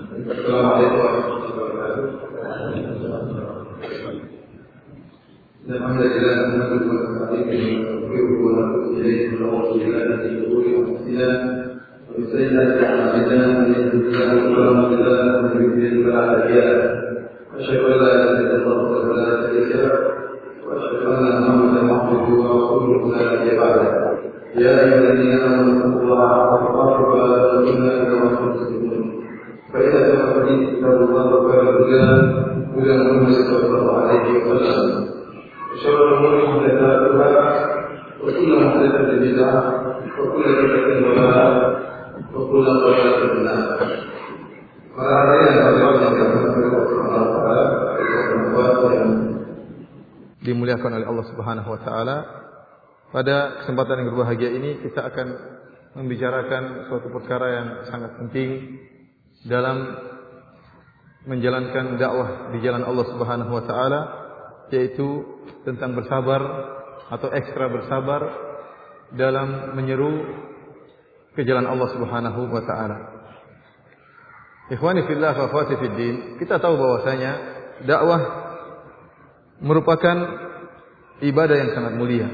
Assalamualaikum warahmatullahi wabarakatuh. Alhamdulillah, nahmaduhu wa nasta'inuhu wa natubu ilayhi wa na'udzu billahi min shururi anfusina wa min sayyi'ati a'malina. Man yahdihillahu fala mudilla lahu wa man yudlil fala hadiya lahu. Asyhadu an la ilaha illallah wa la syarika lahu wa asyhadu anna Muhammadan abduhu wa rasuluhu la nabiyya ba'dahu. Ya ayyuhalladzina amanu taqullaha haqqa tuqatih wa la tamutunna illa wa antum muslimun. فإذا كان كتاب الله وخير الهدى هدى محمد صلى الله عليه وسلم وشر الأمور محدثاتها وكل محدثة بدعة وكل بدعة ضلالة وكل ضلالة في النار. Para hadirin yang dirahmati Allah Taala, yang dimuliakan oleh Allah Subhanahu wa taala, pada kesempatan yang berbahagia ini kita akan membicarakan suatu perkara yang sangat penting dalam menjalankan dakwah di jalan Allah Subhanahu wa taala, yaitu tentang bersabar atau ekstra bersabar dalam menyeru ke jalan Allah Subhanahu wa taala. Ikhwani fillah wa akhwati fid din, kita tahu bahwasanya dakwah merupakan ibadah yang sangat mulia.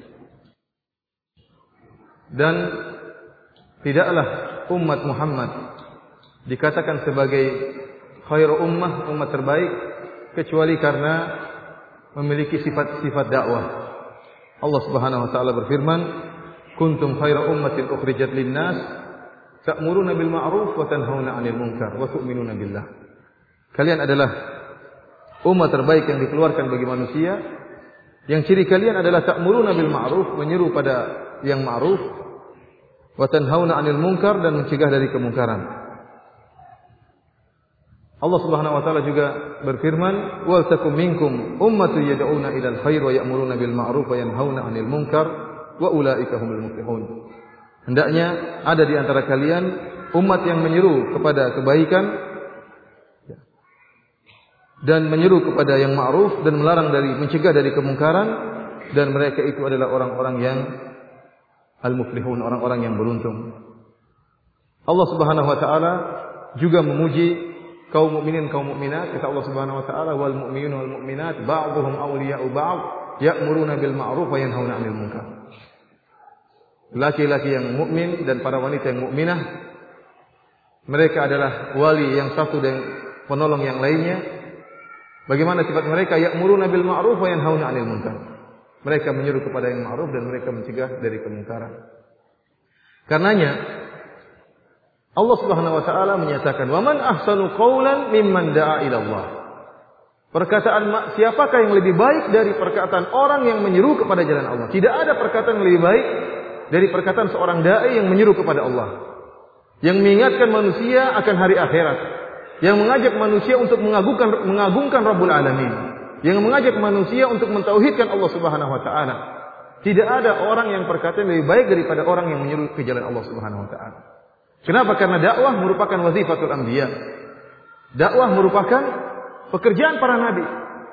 Dan tidaklah umat Muhammad dikatakan sebagai khairu ummah, umat terbaik, kecuali karena memiliki sifat-sifat dakwah. Allah Subhanahu wa taala berfirman, "Kuntum khairu ummatin ukhrijat lin-nas, ta'muruna bil ma'ruf wa tanhauna 'anil munkar wa tu'minuna billah." Kalian adalah umat terbaik yang dikeluarkan bagi manusia, yang ciri kalian adalah ta'muruna bil ma'ruf, menyeru pada yang ma'ruf, wa tanhauna 'anil munkar, dan mencegah dari kemungkaran. Allah Subhanahu wa taala juga berfirman, "Wal takum minkum ummatun yad'una ilal khair wa ya'muruna bil ma'ruf wa yanhauna 'anil munkar wa ulaika humul muflihun." Hendaknya ada di antara kalian umat yang menyeru kepada kebaikan dan menyeru kepada yang ma'ruf dan mencegah dari kemungkaran, dan mereka itu adalah orang-orang yang al-muflihun, orang-orang yang beruntung. Allah Subhanahu wa taala juga memuji kaum mukminin, kaum mukminat. Kata Allah Subhanahu wa taala, "Wal mu'minuna wal mu'minat ba'dhuhum awliya'u ba'd, ya'muruna bil ma'ruf wa yanhauna 'anil munkar." Laki-laki yang mukmin dan para wanita yang mukminah, mereka adalah wali yang satu dan penolong yang lainnya. Bagaimana sifat mereka? Ya'muruna bil ma'ruf wa yanhauna 'anil munkar. Mereka menyeru kepada yang ma'ruf dan mereka mencegah dari kemungkaran. Karenanya Allah Subhanahu wa taala menyatakan, "Wa man ahsanu qawlan mimman da'a ila Allah." Perkataan siapakah yang lebih baik dari perkataan orang yang menyeru kepada jalan Allah? Tidak ada perkataan yang lebih baik dari perkataan seorang dai yang menyeru kepada Allah, yang mengingatkan manusia akan hari akhirat, yang mengajak manusia untuk mengagungkan Rabbul Alamin, yang mengajak manusia untuk mentauhidkan Allah Subhanahu wa taala. Tidak ada orang yang perkataan lebih baik daripada orang yang menyeru ke jalan Allah Subhanahu wa taala. Kenapa? Karena dakwah merupakan wazifatul anbiya. Dakwah merupakan pekerjaan para nabi.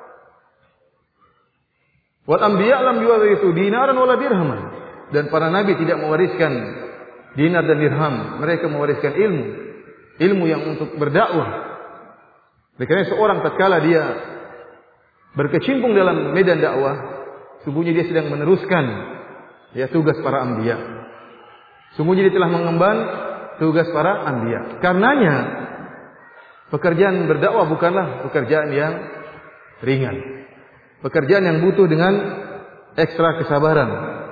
Wal anbiya lam yuwarithu dinaran wala dirhaman. Dan para nabi tidak mewariskan dinar dan dirham, mereka mewariskan ilmu. Ilmu yang untuk berdakwah. Karena seorang tatkala dia berkecimpung dalam medan dakwah, sungguhnya dia sedang meneruskan tugas para anbiya. Sungguhnya dia telah mengemban tugas para anbiya. Karenanya pekerjaan berdakwah bukanlah pekerjaan yang ringan. Pekerjaan yang butuh dengan ekstra kesabaran.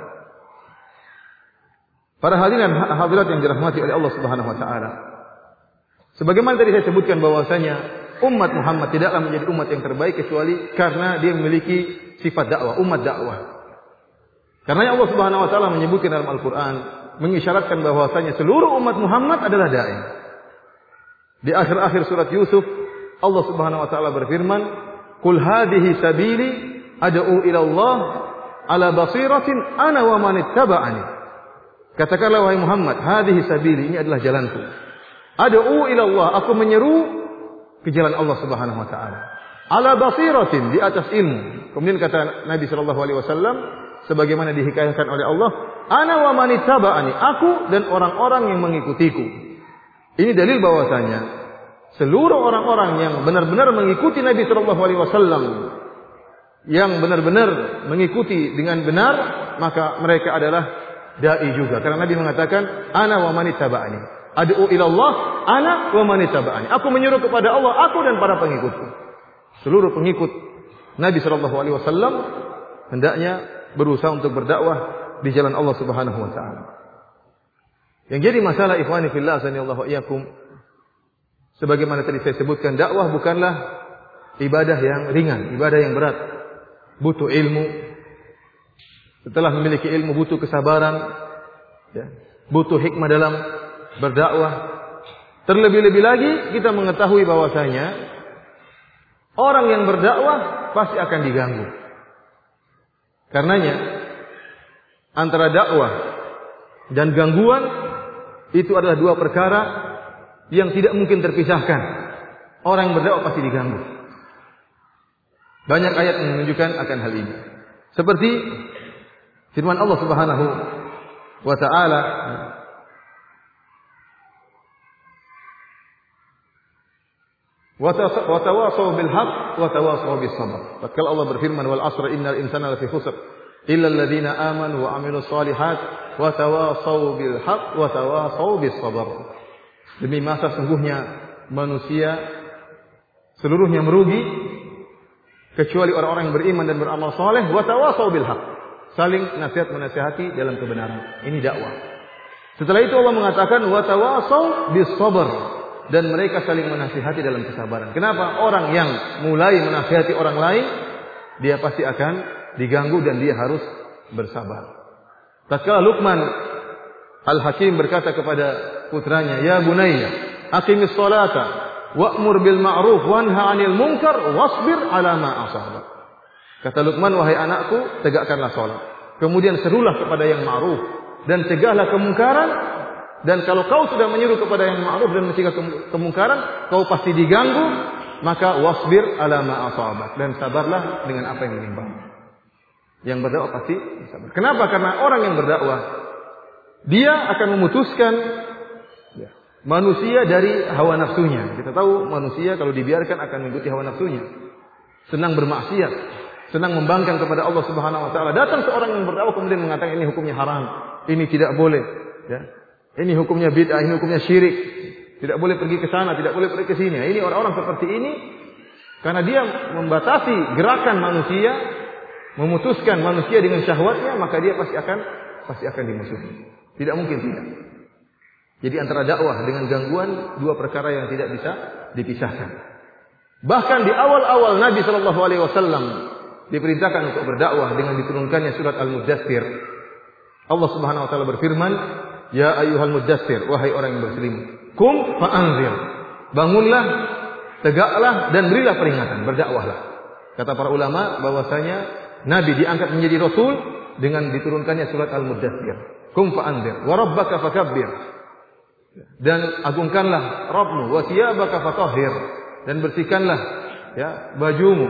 Para hadirin hadirat yang dirahmati oleh Allah Subhanahu wa taala. Sebagaimana tadi saya sebutkan bahwasanya umat Muhammad tidaklah menjadi umat yang terbaik kecuali karena dia memiliki sifat dakwah, umat dakwah. Karena Allah Subhanahu wa taala menyebutkan dalam Al-Qur'an, mengisyaratkan bahwasanya seluruh umat Muhammad adalah dai. Di akhir-akhir surat Yusuf, Allah Subhanahu wa taala berfirman, "Qul hadhihi sabili ad'u ila Allah ala basiratin ana wa man ittaba'ani." Katakanlah wahai Muhammad, hadhihi sabili, ini adalah jalanku. Ad'u ila Allah, aku menyeru ke jalan Allah Subhanahu wa taala. Ala basiratin, di atas ilmu. Kemudian kata Nabi sallallahu alaihi wasallam sebagaimana dihikayatkan oleh Allah, "Ana wa man ittaba'ani," aku dan orang-orang yang mengikutiku. Ini dalil bahwasanya seluruh orang-orang yang benar-benar mengikuti Nabi sallallahu alaihi wasallam, yang benar-benar mengikuti dengan benar, maka mereka adalah dai juga. Karena Nabi mengatakan, ana wa man ittaba'ani. Ad'u ila Allah, ana wa man ittaba'ani. Aku menyuruh kepada Allah, aku dan para pengikutku. Seluruh pengikut Nabi sallallahu alaihi wasallam hendaknya berusaha untuk berdakwah di jalan Allah Subhanahu wa taala. Yang jadi masalah ikhwani fillah sanallahu iyyakum, sebagaimana tadi saya sebutkan, dakwah bukanlah ibadah yang ringan, ibadah yang berat. Butuh ilmu. Setelah memiliki ilmu butuh kesabaran, ya. Butuh hikmah dalam berdakwah. Terlebih-lebih lagi kita mengetahui bahwasanya orang yang berdakwah pasti akan diganggu. Karenanya antara dakwah dan gangguan itu adalah dua perkara yang tidak mungkin terpisahkan. Orang yang berdakwah pasti diganggu. Banyak ayat yang menunjukkan akan hal ini. Seperti firman Allah Subhanahu wa taala, wa tawasaw bil haqq wa tawasaw bis sabr. Tatkala Allah berfirman, wal asr innal insana lafi khusr illa alladziina aamanu wa 'amilus shalihat wa tawasaw bil haqq wa tawasaw bis sabr. Demi masa sungguhnya manusia seluruhnya merugi kecuali orang-orang yang beriman dan beramal saleh, wa tawasaw bil haqq. Saling nasihat menasihati dalam kebenaran. Ini dakwah. Setelah itu Allah mengatakan wa tawasaw bis sabr, dan mereka saling menasihati dalam kesabaran. Kenapa? Orang yang mulai menasihati orang lain, dia pasti akan diganggu dan dia harus bersabar. Tatkala Luqman Al-Hakim berkata kepada putranya, "Ya bunayya, aqimis sholata wa'mur bil ma'ruf wanha 'anil munkar wasbir 'ala ma asabak." Kata Luqman, "Wahai anakku, tegakkanlah salat. Kemudian serulah kepada yang ma'ruf dan cegahlah kemungkaran. Dan kalau kau sudah menyuruh kepada yang ma'ruf dan mencegah kemungkaran, kau pasti diganggu, maka wasbir 'ala ma asabak, dan sabarlah dengan apa yang menimpa." Yang berdakwah pasti sabar. Kenapa? Karena orang yang berdakwah dia akan memutuskan manusia dari hawa nafsunya. Kita tahu manusia kalau dibiarkan akan mengikuti hawa nafsunya. Senang bermaksiat, senang membangkang kepada Allah Subhanahu wa taala. Datang seorang yang berdakwah kemudian mengatakan ini hukumnya haram, ini tidak boleh, ya. Ini hukumnya bid'ah, ini hukumnya syirik. Tidak boleh pergi ke sana, tidak boleh pergi ke sini. Ini orang-orang seperti ini karena dia membatasi gerakan manusia, memutuskan manusia dengan syahwatnya, maka dia pasti akan dimusuhi. Tidak mungkin tidak. Jadi antara dakwah dengan gangguan dua perkara yang tidak bisa dipisahkan. Bahkan di awal-awal Nabi sallallahu alaihi wasallam diperintahkan untuk berdakwah dengan diturunkannya surat Al-Muddatsir. Allah Subhanahu wa taala berfirman, "Ya ayyuhal muddatsir, wahai orang yang berselimut, qum fa'anzir." Bangunlah, tegaklah dan berilah peringatan, berdakwahlah. Kata para ulama bahwasanya Nabi diangkat menjadi rasul dengan diturunkannya surat Al-Muddatsir. Qum fa'anzir wa rabbaka fakabbir. Dan agungkanlah Rabbmu, wa thiyabaka fatahhir, dan bersihkanlah ya bajumu.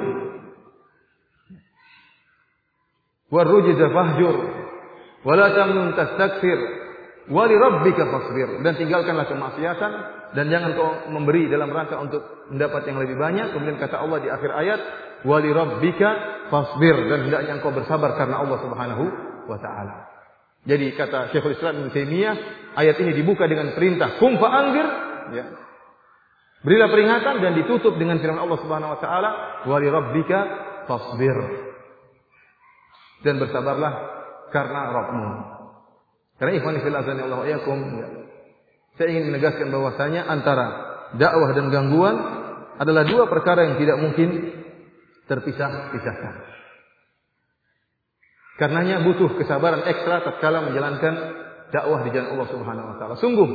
Wa rujza fahjur wa la tamnun tastakthir wa li rabbika fasbir, dan tinggalkanlah kemaksiatan dan jangan kau memberi dalam rangka untuk mendapat yang lebih banyak. Kemudian kata Allah di akhir ayat, wa li rabbika fasbir, dan hendaknya engkau bersabar karena Allah Subhanahu wa taala. Jadi kata Syekhul Islam Ibnu Taimiyah, ayat ini dibuka dengan perintah qum fa'anzir, ya. Berilah peringatan, dan ditutup dengan firman Allah Subhanahu wa taala, wa li rabbika fasbir, dan bersabarlah karena Rabbmu. Karena ikhwan fillah Allah yakum, ya. Saya ingin menegaskan bahwasanya antara dakwah dan gangguan adalah dua perkara yang tidak mungkin terpisahkan. Karenanya butuh kesabaran ekstra tatkala menjalankan dakwah di jalan Allah Subhanahu wa taala. Sungguh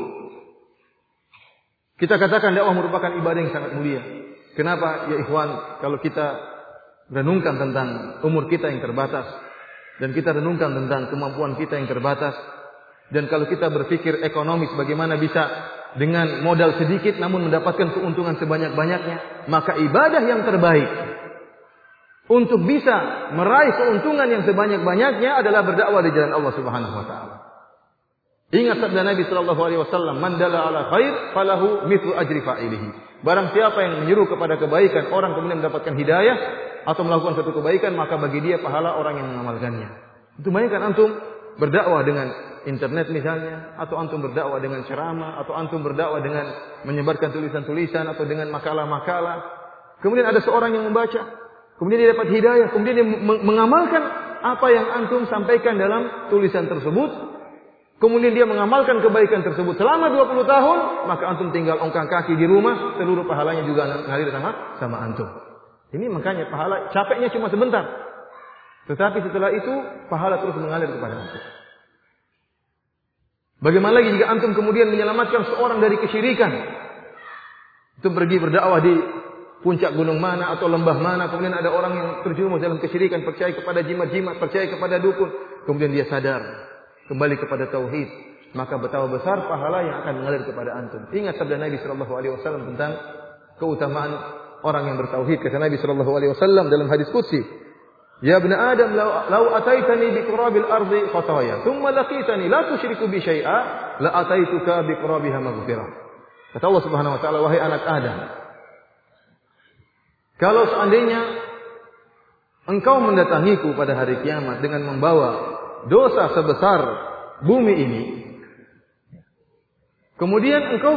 kita katakan dakwah merupakan ibadah yang sangat mulia. Kenapa ya ikhwan? Kalau kita renungkan tentang umur kita yang terbatas, dan kita renungkan tentang kemampuan kita yang terbatas, dan kalau kita berpikir ekonomis bagaimana bisa dengan modal sedikit namun mendapatkan keuntungan sebanyak-banyaknya, maka ibadah yang terbaik untuk bisa meraih keuntungan yang sebanyak-banyaknya adalah berdakwah di jalan Allah Subhanahu wa taala. Ingat sabda Nabi sallallahu alaihi wasallam, "Man dalla ala khair falahu mithlu ajri fa'ilihi." Barang siapa yang menyuruh kepada kebaikan, orang kemudian mendapatkan hidayah atau melakukan suatu kebaikan, maka bagi dia pahala orang yang mengamalkannya. Itu bayangkan antum berdakwah dengan internet misalnya, atau antum berdakwah dengan ceramah, atau antum berdakwah dengan menyebarkan tulisan-tulisan atau dengan makalah-makalah. Kemudian ada seorang yang membaca, kemudian dia dapat hidayah, kemudian dia mengamalkan apa yang antum sampaikan dalam tulisan tersebut. Kemudian dia mengamalkan kebaikan tersebut selama 20 tahun, maka antum tinggal ongkang kaki di rumah, seluruh pahalanya juga ngalir sama antum. Ini makanya pahala capeknya cuma sebentar. Tetapi setelah itu pahala terus mengalir kepada antum. Bagaimana lagi jika antum kemudian menyelamatkan seorang dari kesyirikan? Itu pergi berdakwah di puncak gunung mana atau lembah mana, kemudian ada orang yang terjerumus dalam kesyirikan, percaya kepada jimat-jimat, percaya kepada dukun, kemudian dia sadar, kembali kepada tauhid, maka betapa besar pahala yang akan mengalir kepada antum. Ingat sabda Nabi sallallahu alaihi wasallam tentang keutamaan orang yang bertauhid. Kata Nabi sallallahu alaihi wasallam dalam hadis qudsi, "Ya ibn Adam, law ataitani bi qurabil ardi khataya, thumma laqitani la tusyriku bi syai'a, la ataituka bi qurabiha maghfirah." Kata Allah Subhanahu wa taala, "Wahai anak Adam, kalau seandainya engkau mendatangiku pada hari kiamat dengan membawa dosa sebesar bumi ini, kemudian engkau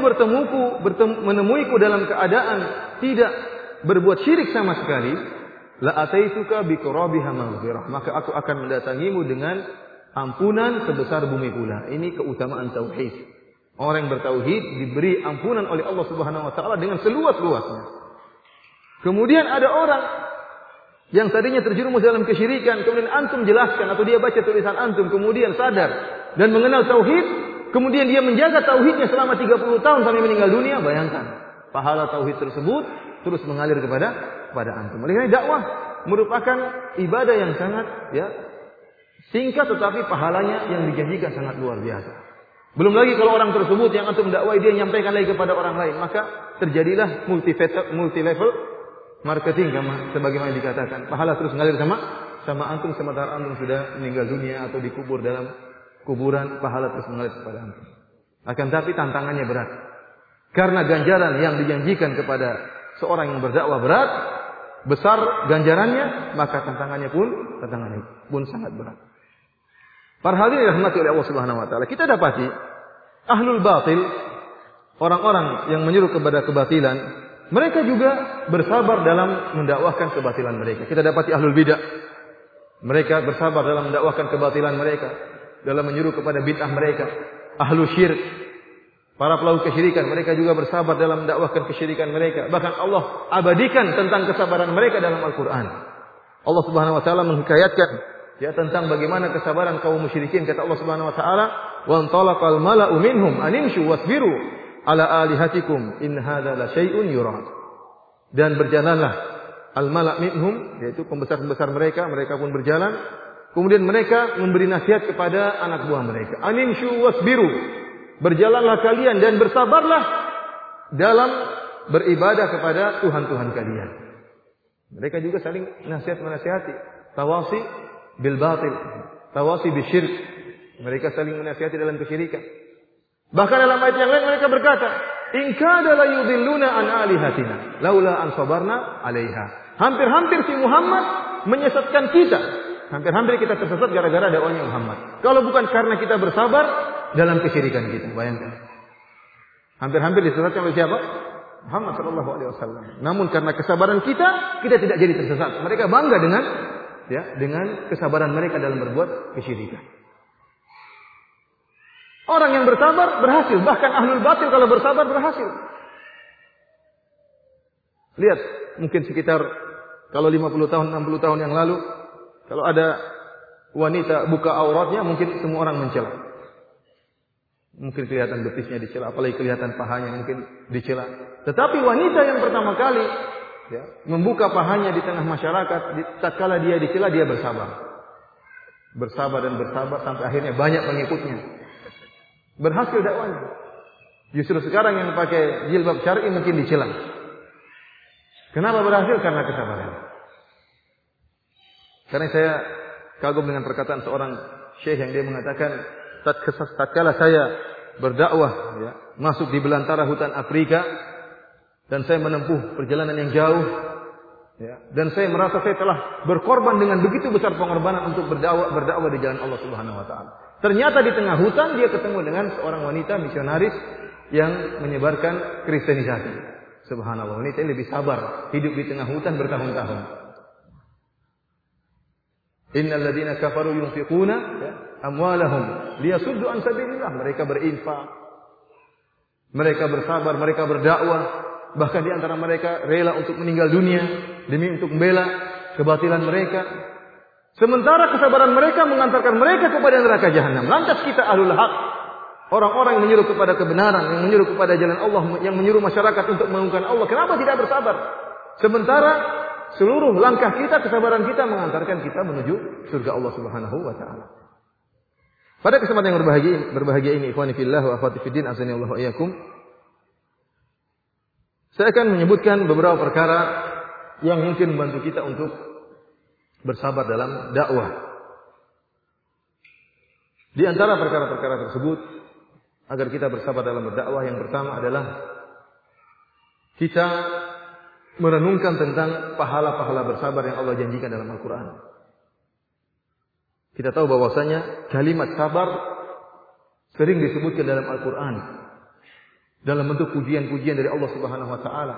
menemuiku dalam keadaan tidak berbuat syirik sama sekali, la ataituka bi qurabiha maghfirah, maka aku akan mendatangimu dengan ampunan sebesar bumi pula." Ini keutamaan tauhid. Orang yang bertauhid diberi ampunan oleh Allah Subhanahu wa taala dengan seluas-luasnya. Kemudian ada orang yang tadinya terjerumus dalam kesyirikan, kemudian antum jelaskan atau dia baca tulisan antum, kemudian sadar dan mengenal tauhid, kemudian dia menjaga tauhidnya selama 30 tahun sampai meninggal dunia, bayangkan pahala tauhid tersebut terus mengalir kepada antum. Oleh karena dakwah merupakan ibadah yang sangat singkat, tetapi pahalanya yang dijanjikan sangat luar biasa. Belum lagi kalau orang tersebut yang antum dakwai dia menyampaikan lagi kepada orang lain, maka terjadilah multi level marketing sebagaimana dikatakan. Pahala terus mengalir sama antum sementara antum sudah meninggal dunia atau dikubur dalam kuburan, pahala terus mengalir kepada antum. Akan tapi tantangannya berat. Karena ganjaran yang dijanjikan kepada seorang yang berdakwah berat, besar ganjarannya, maka tantangannya pun sangat berat. Para hadirin dirahmati oleh Allah Subhanahu wa taala, kita dapati ahlul batil, orang-orang yang menyuruh kepada kebatilan, mereka juga bersabar dalam mendakwahkan kebatilan mereka. Kita dapati ahlul bidah, mereka bersabar dalam mendakwahkan kebatilan mereka, dalam menyuruh kepada bid'ah mereka. Ahlul syirik, para pelaku kesyirikan, mereka juga bersabar dalam mendakwahkan kesyirikan mereka. Bahkan Allah abadikan tentang kesabaran mereka dalam Al-Quran. Allah Subhanahu wa taala menghikayatkan tentang bagaimana kesabaran kaum musyrikin. Kata Allah Subhanahu wa taala, "Wa antalaqal mala'u minhum animshu wasbiru ala alihatikum in hadza la syai'un yurad." Dan berjalanlah al-mala' minhum, yaitu pembesar-pembesar mereka pun berjalan. Kemudian mereka memberi nasihat kepada anak buah mereka, "Animshu wasbiru." Berjalanlah kalian dan bersabarlah dalam beribadah kepada Tuhan-Tuhan kalian. Mereka juga saling menasihati. Tawasi bil batil, tawasi bisyirk. Mereka saling menasihati dalam kesyirikan. Bahkan dalam ayat yang lain mereka berkata, "In kada la yudhilluna an alihatina laula an sabarna 'alaiha." Hampir-hampir si Muhammad menyesatkan kita. Hampir-hampir kita tersesat gara-gara dakwahnya Muhammad. Kalau bukan karena kita bersabar dalam kesyirikan kita, bayangkan. Hampir-hampir disesatkan oleh siapa? Muhammad sallallahu alaihi wasallam. Namun karena kesabaran kita tidak jadi tersesat. Mereka bangga dengan kesabaran mereka dalam berbuat kesyirikan. Orang yang bersabar berhasil, bahkan ahlul batil kalau bersabar berhasil. Lihat, mungkin sekitar kalau 50 tahun, 60 tahun yang lalu, kalau ada wanita buka auratnya, mungkin semua orang mencela. Mungkin kelihatan betisnya dicela, apalagi kelihatan pahanya mungkin dicela. Tetapi wanita yang pertama kali membuka pahanya di tengah masyarakat, tatkala dia dicela, dia bersabar. Bersabar dan bersabar sampai akhirnya banyak pengikutnya. Berhasil dakwanya. Justru sekarang yang pakai jilbab syar'i mungkin dicela. Kenapa berhasil? Karena kesabaran. Karena saya kagum dengan perkataan seorang syekh yang dia mengatakan, tatkala saya berdakwah ya, masuk di belantara hutan Afrika dan saya menempuh perjalanan yang jauh ya, dan saya merasa saya telah berkorban dengan begitu besar pengorbanan untuk berdakwah di jalan Allah Subhanahu wa taala. Ternyata di tengah hutan dia ketemu dengan seorang wanita misionaris yang menyebarkan kristenisasi. Subhanallah, wanita ini lebih sabar, hidup di tengah hutan bertahun-tahun. Innal ladzina kafaru yunfiquna amwalahum liyasuddu an sabilillah. Mereka berinfak, mereka bersabar, mereka berdakwah, bahkan di antara mereka rela untuk meninggal dunia demi untuk membela kebatilan mereka. Sementara kesabaran mereka mengantarkan mereka kepada neraka jahanam. Lantas kita ahlul haq, orang-orang yang menyuruh kepada kebenaran, yang menyuruh kepada jalan Allah, yang menyuruh masyarakat untuk mengagungkan Allah, kenapa tidak bersabar? Sementara seluruh langkah kita, kesabaran kita mengantarkan kita menuju surga Allah Subhanahu wa taala. Pada kesempatan yang berbahagia ini, ikhwani fillah wa akhwati fiddin, azani Allah wa iyyakum. Saya akan menyebutkan beberapa perkara yang mungkin membantu kita untuk bersabar dalam dakwah. Di antara perkara-perkara tersebut agar kita bersabar dalam berdakwah, yang pertama adalah kita merenungkan tentang pahala-pahala bersabar yang Allah janjikan dalam Al-Quran. Kita tahu bahwasanya kalimat sabar sering disebutkan dalam Al-Quran dalam bentuk pujian-pujian dari Allah Subhanahu wa taala.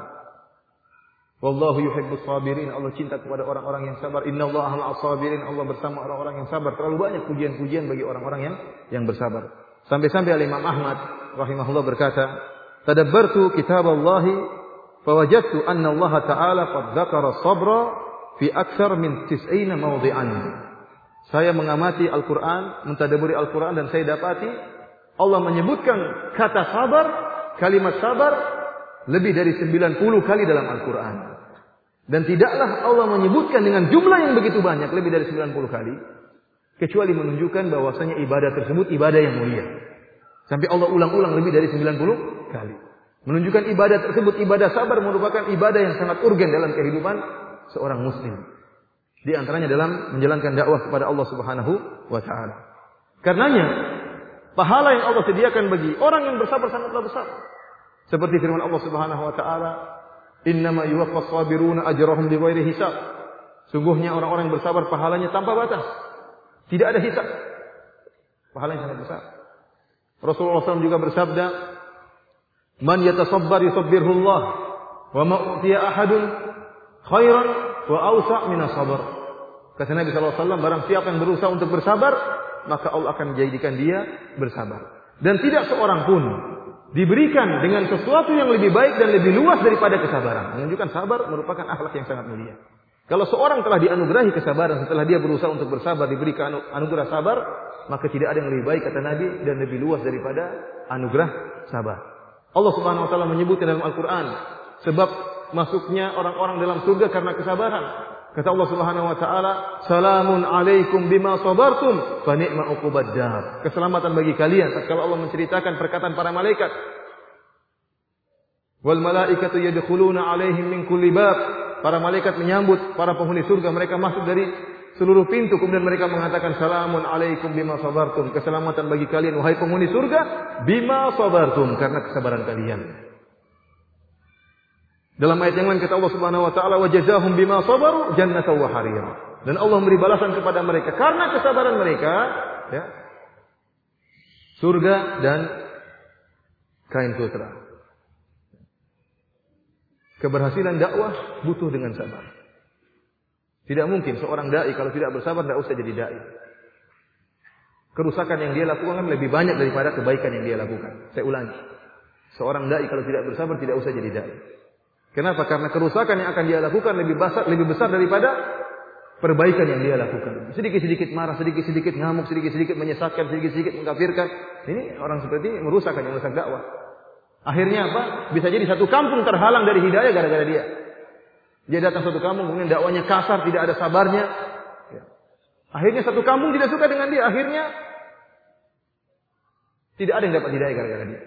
Wallahu yuhibbus sabirin, Allah cinta kepada orang-orang yang sabar. Innallaha ma'as sabirin, Allah bersama orang-orang yang sabar. Terlalu banyak pujian-pujian bagi orang-orang yang bersabar. Sampai-sampai Imam Ahmad rahimahullah berkata, "Tadabbartu kitaballahi fawajadtu anna Allah Ta'ala qad dzakara sabra fi aktsar min 90 mawdhi'an." Saya mengamati Al-Qur'an, mentadabburi Al-Qur'an, dan saya dapati Allah menyebutkan kata sabar, kalimat sabar lebih dari 90 kali dalam Al-Quran. Dan tidaklah Allah menyebutkan dengan jumlah yang begitu banyak, lebih dari 90 kali, kecuali menunjukkan bahwasanya ibadah tersebut ibadah yang mulia. Sampai Allah ulang-ulang lebih dari 90 kali. Menunjukkan ibadah tersebut, ibadah sabar, merupakan ibadah yang sangat urgen dalam kehidupan seorang muslim. Di antaranya dalam menjalankan dakwah kepada Allah Subhanahu wa taala. Karenanya, pahala yang Allah sediakan bagi orang yang bersabar sangatlah besar. Seperti firman Allah Subhanahu wa taala, "Innama yuwaffas sabiruna ajrahum bighairi hisab." Sungguhnya orang-orang yang bersabar pahalanya tanpa batas. Tidak ada hisab. Pahalanya sangat besar. Rasulullah SAW juga bersabda, "Man yatasabbar yusabbirhu Allah, wa ma utiya ahadun khairan wa awsa' min as-sabr." Kata Nabi SAW, barang siapa yang berusaha untuk bersabar, maka Allah akan menjadikan dia bersabar. Dan tidak seorang pun diberikan dengan sesuatu yang lebih baik dan lebih luas daripada kesabaran. Menunjukkan sabar merupakan akhlak yang sangat mulia. Kalau seorang telah dianugerahi kesabaran setelah dia berusaha untuk bersabar, diberikan anugerah sabar, maka tidak ada yang lebih baik, kata Nabi, dan lebih luas daripada anugerah sabar. Allah Subhanahu wa taala menyebutkan dalam Al-Qur'an sebab masuknya orang-orang dalam surga karena kesabaran. Kata Allah Subhanahu wa taala, "Salamun alaikum bima sabartum fa ni'ma uqubad dar." Keselamatan bagi kalian tatkala Allah menceritakan perkataan para malaikat. Wal malaikatu yadkhuluna alaihim min kulli bab. Para malaikat menyambut para penghuni surga, mereka masuk dari seluruh pintu, kemudian mereka mengatakan, "Salamun alaikum bima sabartum." Keselamatan bagi kalian wahai penghuni surga bima sabartum, karena kesabaran kalian. Dalam ayat yang lain kata Allah Subhanahu wa taala, "Wa jazaahum bima sabaru jannatan wa harira." Dan Allah memberi balasan kepada mereka karena kesabaran mereka, ya, surga dan kain sutra. Keberhasilan dakwah butuh dengan sabar. Tidak mungkin seorang dai kalau tidak bersabar tidak usah jadi dai. Kerusakan yang dia lakukan lebih banyak daripada kebaikan yang dia lakukan. Saya ulangi. Seorang dai kalau tidak bersabar tidak usah jadi dai. Kenapa? Karena kerusakan yang akan dia lakukan lebih besar daripada perbaikan yang dia lakukan. Sedikit-sedikit marah, sedikit-sedikit ngamuk, sedikit-sedikit menyesatkan, sedikit-sedikit mengkafirkan. Ini orang seperti ini merusak dakwah. Akhirnya apa? Bisa jadi satu kampung terhalang dari hidayah gara-gara dia. Dia datang satu kampung, kemudian dakwanya kasar, tidak ada sabarnya. Akhirnya satu kampung tidak suka dengan dia. Akhirnya tidak ada yang dapat hidayah gara-gara dia.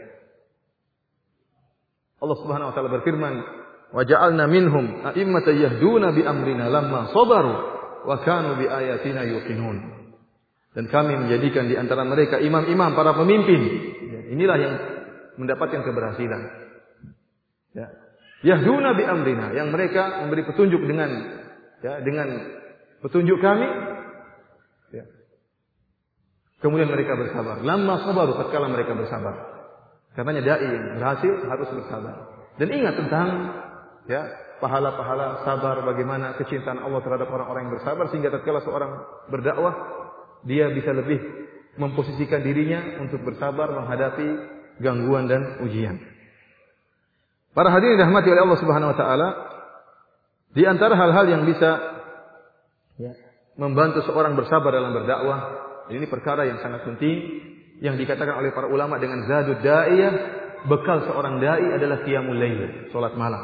Allah Subhanahu wa taala berfirman, "Wa ja'alna minhum a'immatan yahduna bi amrina lamma sabaru wa kanu bi ayatina yuqinun." Dan kami menjadikan di antara mereka imam-imam, para pemimpin. Inilah yang mendapatkan keberhasilan. Ya. Yahduna bi amrina, yang mereka memberi petunjuk dengan petunjuk kami. Ya. Kemudian mereka bersabar. Lamma sabaru, tatkala mereka bersabar. Katanya dai yang berhasil harus bersabar. Dan ingat tentang pahala-pahala sabar, bagaimana kecintaan Allah terhadap orang-orang yang bersabar, sehingga tatkala seorang berdakwah dia bisa lebih memposisikan dirinya untuk bersabar menghadapi gangguan dan ujian. Para hadirin dirahmati oleh Allah Subhanahu wa taala, di antara hal-hal yang bisa membantu seorang bersabar dalam berdakwah, ini perkara yang sangat penting yang dikatakan oleh para ulama dengan zadud da'iyah, bekal seorang dai adalah qiyamul lail, salat malam.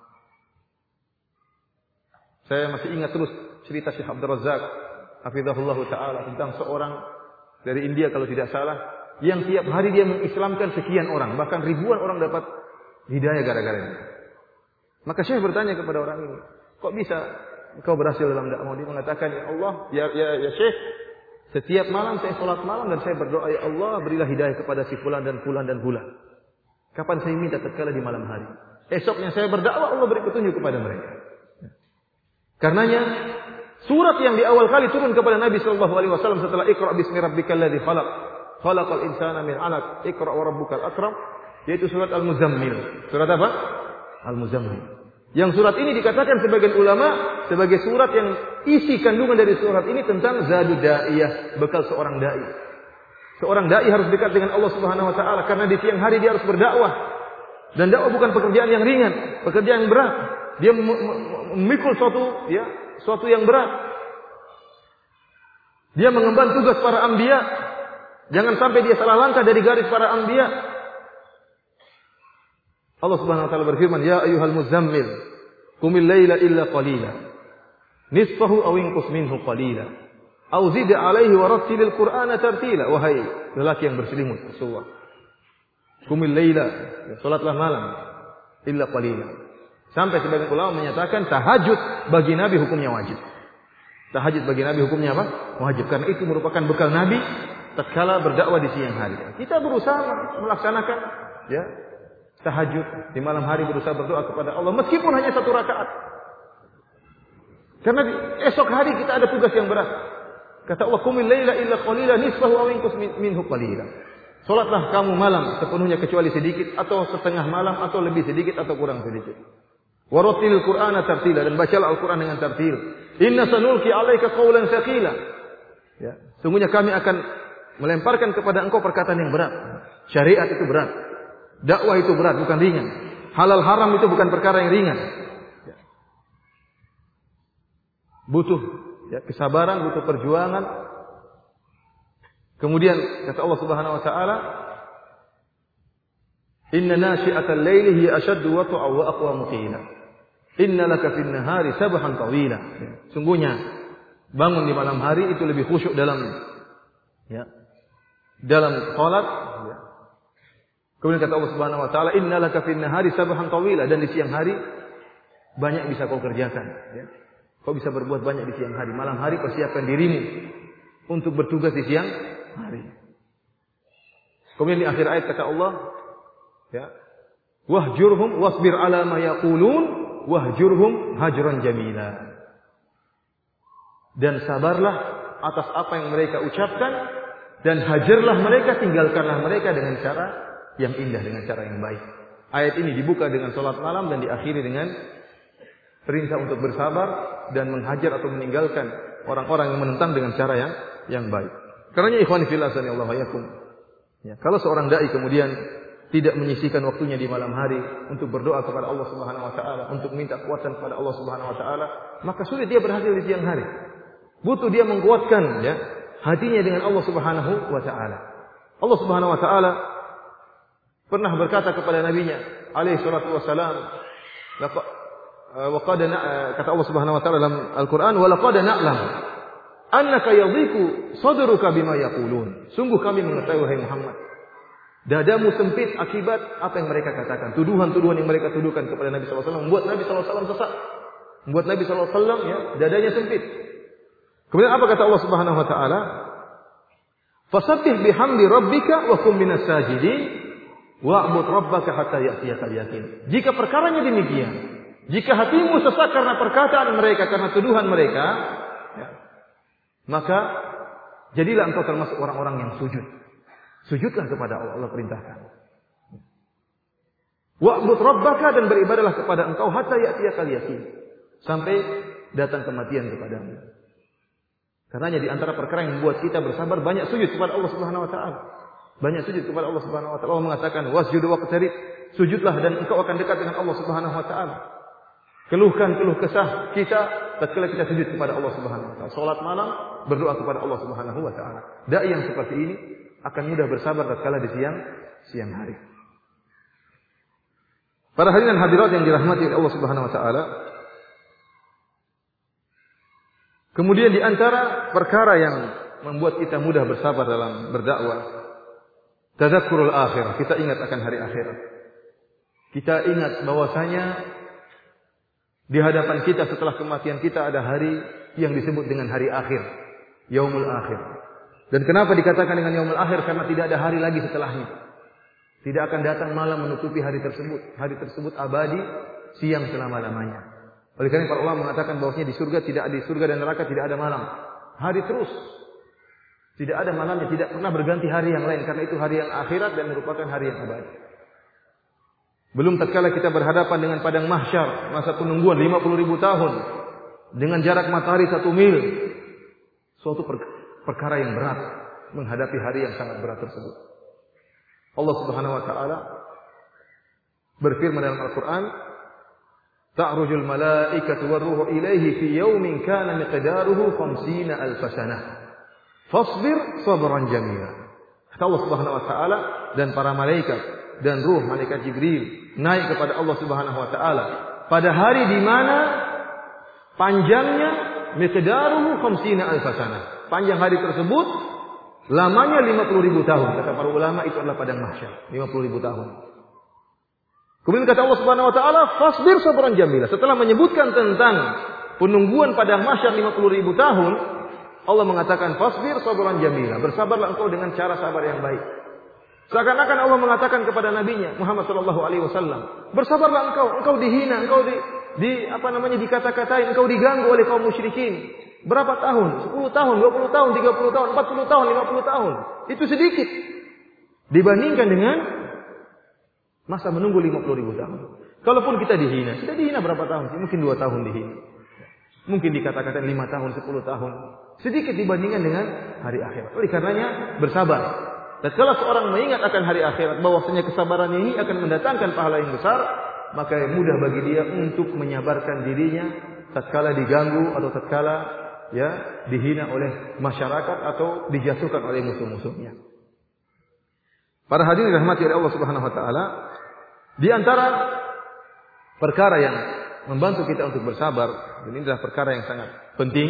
Saya masih ingat terus cerita Syekh Abdul Razak hafizahullah taala tentang seorang dari India kalau tidak salah, yang tiap hari dia mengislamkan sekian orang, bahkan ribuan orang dapat hidayah gara-gara ini. Maka Syekh bertanya kepada orang ini, kok bisa kau berhasil dalam dakwah? Dia mengatakan, ya Allah, ya Syekh, setiap malam saya sholat malam dan saya berdoa, ya Allah, berilah hidayah kepada si fulan dan fulan dan fulan. Kapan saya minta? Tatkala di malam hari. Esoknya saya berdakwah, Allah beri petunjuk kepada mereka. Karenanya surat yang di awal kali turun kepada Nabi sallallahu alaihi wasallam setelah Iqra bismi rabbikal ladzi khalaq, khalaqal insana min 'alaq, Iqra wa rabbukal akram, yaitu surat Al-Muzammil. Surat apa? Al-Muzammil. Yang surat ini dikatakan sebagian ulama sebagai surat yang isi kandungan dari surat ini tentang zadud da'iyah, bekal seorang dai. Seorang dai harus dekat dengan Allah Subhanahu wa taala karena di siang hari dia harus berdakwah. Dan dakwah bukan pekerjaan yang ringan, pekerjaan yang berat. Dia memikul suatu yang berat. Dia mengemban tugas para anbiya. Jangan sampai dia salah langkah dari garis para anbiya. Allah Subhanahu wa taala berfirman, "Ya ayyuhal muzammil, qumil laila illa qalila. Nisfahu aw inqus minhu qalila. Aw zid 'alaihi wa rattilil Qur'ana tartila." Wahai lelaki yang berselimut, Rasulullah. Qumil laila, salatlah malam, illa qalila. Sampai sebagian ulama menyatakan tahajud bagi Nabi hukumnya wajib. Tahajud bagi Nabi hukumnya apa? Wajib. Karena itu merupakan bekal Nabi tatkala berdakwah di siang hari. Kita berusaha melaksanakan tahajud di malam hari, berusaha berdoa kepada Allah meskipun hanya 1 rakaat. Karena esok hari kita ada tugas yang berat. Kata Allah, "Qumil laila illa qalila nisfahu aw inqus minhu qalila." Salatlah kamu malam sepenuhnya kecuali sedikit, atau setengah malam, atau lebih sedikit, atau kurang sedikit. Warattilil Qur'ana tartila, dan bacalah Al-Qur'an dengan tartil. Inna sanulqi 'alaika qawlan tsaqila. Ya, sungguhnya kami akan melemparkan kepada engkau perkataan yang berat. Syariat itu berat. Dakwah itu berat, bukan ringan. Halal haram itu bukan perkara yang ringan. Ya. Butuh kesabaran, butuh perjuangan. Kemudian kata Allah Subhanahu wa taala, "Inna nashi'atal laili hiya ashaddu wat'a wa aqwamu qila. Inna laka fin nahari sabhan tawila." Sungguhnya bangun di malam hari itu lebih khusyuk dalam salat. Kemudian kata Allah Subhanahu wa taala, "Inna laka fin nahari sabhan tawila." Dan di siang hari banyak bisa kau kerjakan. Kau bisa berbuat banyak di siang hari. Malam hari persiapkan dirimu untuk bertugas di siang hari. Kemudian di akhir ayat kata Allah, "Wahjurhum wasbir ala ma yaqulun wahjurhum hajran jamila." Dan sabarlah atas apa yang mereka ucapkan, dan hajarlah mereka, tinggalkanlah mereka dengan cara yang indah, dengan cara yang baik. Ayat ini dibuka dengan salat malam dan diakhiri dengan perintah untuk bersabar dan menghajar atau meninggalkan orang-orang yang menentang dengan cara yang baik. Karenanya ikhwan fillah Allah yakum. Kalau seorang dai kemudian tidak menyisihkan waktunya di malam hari untuk berdoa kepada Allah Subhanahu wa taala, untuk minta kekuatan kepada Allah Subhanahu wa taala, maka sulit dia berhasil di siang hari. Butuh dia menguatkan hatinya dengan Allah Subhanahu wa taala. Allah Subhanahu wa taala pernah berkata kepada nabinya alaihi salatu wassalam, kata Allah Subhanahu wa taala dalam Al-Qur'an, "Wa laqad na'lam annaka yadhiku sadruka bima yaqulun." Sungguh kami mengetahui wahai Muhammad, dadamu sempit akibat apa yang mereka katakan. Tuduhan-tuduhan yang mereka tuduhkan kepada Nabi sallallahu alaihi wasallam membuat Nabi sallallahu alaihi wasallam sesat. Membuat Nabi sallallahu alaihi wasallam dadanya sempit. Kemudian apa kata Allah Subhanahu wa taala? Fasabbih bihamdi rabbika wa kum minas sajidin wa'bud rabbaka hatta ya'tiyakal yaqin. Jika perkaranya demikian, jika hatimu sesak karena perkataan mereka, karena tuduhan mereka, ya, maka jadilah engkau termasuk orang-orang yang sujud. Sujudlah kepada Allah, Allah perintahkan. Wa'bud rabbaka, dan beribadahlah kepada engkau hatta ya'tiyakal yaqin, sampai datang kematian kepadamu. Karenanya di antara perkara yang membuat kita bersabar, banyak sujud kepada Allah Subhanahu wa taala. Banyak sujud kepada Allah Subhanahu wa taala. Allah mengatakan wasjudu waqtarib, sujudlah dan engkau akan dekat dengan Allah Subhanahu wa taala. Keluhkan keluh kesah kita tatkala kita sujud kepada Allah Subhanahu wa taala. Salat malam, berdoa kepada Allah Subhanahu wa taala. Dai yang seperti ini akan mudah bersabar tatkala di siang hari. Para hadirin hadirat yang dirahmati oleh Allah Subhanahu wa taala, kemudian di antara perkara yang membuat kita mudah bersabar dalam berdakwah, tadzakurul akhirah, kita ingat akan hari akhirat. Kita ingat bahwasanya di hadapan kita setelah kematian kita ada hari yang disebut dengan hari akhir, yaumul akhir. Dan kenapa dikatakan dengan yaumul akhir? Karena tidak ada hari lagi setelahnya. Tidak akan datang malam menutupi hari tersebut. Hari tersebut abadi, siang selama-lamanya. Oleh karena para ulama mengatakan bahwasanya di surga dan neraka tidak ada malam. Hari terus. Tidak ada malamnya, tidak pernah berganti hari yang lain, karena itu hari yang akhirat dan merupakan hari yang abadi. Belum tatkala kita berhadapan dengan padang mahsyar, masa penungguan 50.000 tahun dengan jarak matahari 1 mil. Suatu perkara yang berat menghadapi hari yang sangat berat tersebut. Allah Subhanahu wa taala berfirman dalam Al-Qur'an, ta'rujul malaikatu war-ruhu ilaihi fi yaumin kana miqdaruhu 50,000 sanah. Fasbir sabran jamila. Kata Allah Subhanahu wa taala, dan para malaikat dan ruh malaikat Jibril naik kepada Allah Subhanahu wa taala pada hari di mana panjangnya miqdaruhu 50,000 sanah. Panjang hari tersebut lamanya 50.000 tahun. Kata para ulama itu adalah padang mahsyar, 50.000 tahun. Kemudian kata Allah Subhanahu wa taala, fasbir sabran jamila. Setelah menyebutkan tentang penungguan padang mahsyar 50.000 tahun, Allah mengatakan fasbir sabran jamila. Bersabarlah engkau dengan cara sabar yang baik. Seakan-akan Allah mengatakan kepada nabinya Muhammad sallallahu alaihi wasallam, bersabarlah engkau dihina, engkau dikata-katain, engkau diganggu oleh kaum musyrikin. Berapa tahun? 10 tahun, 20 tahun, 30 tahun, 40 tahun, 50 tahun. Itu sedikit dibandingkan dengan masa menunggu 50.000 tahun. Kalaupun kita dihina berapa tahun? Mungkin 2 tahun dihina. Mungkin dikata-katain 5 tahun, 10 tahun. Sedikit dibandingkan dengan hari akhirat. Oleh karenanya bersabar. Dan kalau seorang mengingat akan hari akhirat, bahwasanya kesabaran ini akan mendatangkan pahala yang besar, maka mudah bagi dia untuk menyabarkan dirinya tatkala diganggu atau tatkala dihina oleh masyarakat atau dijatuhkan oleh musuh-musuhnya. Para hadirin dirahmati oleh Allah Subhanahu wa taala, di antara perkara yang membantu kita untuk bersabar, dan ini adalah perkara yang sangat penting,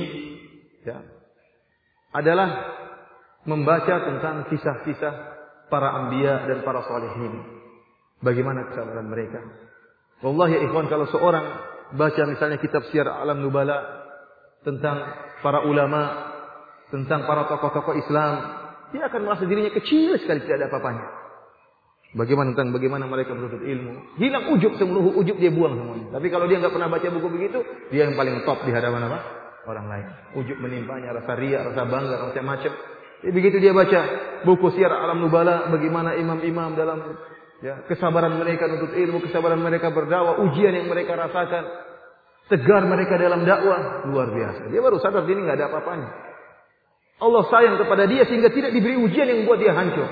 adalah membaca tentang kisah-kisah para anbiya dan para sholihin. Bagaimana kesabaran mereka. Wallahi ya ikhwan, kalau seorang baca misalnya kitab Syiar A'lam Nubala tentang para ulama, tentang para tokoh-tokoh Islam, dia akan merasa dirinya kecil sekali, tidak ada apa-apanya. Bagaimana mereka menuntut ilmu. Hilang ujub, seluruh ujub dia buang semuanya. Tapi kalau dia nggak pernah baca buku begitu, dia yang paling top di hadapan orang lain. Ujub menimpanya, rasa riya, rasa bangga, macam-macam. Begitu dia baca buku Syiar A'lam Nubala, bagaimana imam-imam dalam kesabaran mereka menuntut ilmu, kesabaran mereka berdakwah, ujian yang mereka rasakan, tegar mereka dalam dakwah, luar biasa. Dia baru sadar ini nggak ada apa-apanya. Allah sayang kepada dia sehingga tidak diberi ujian yang membuat dia hancur.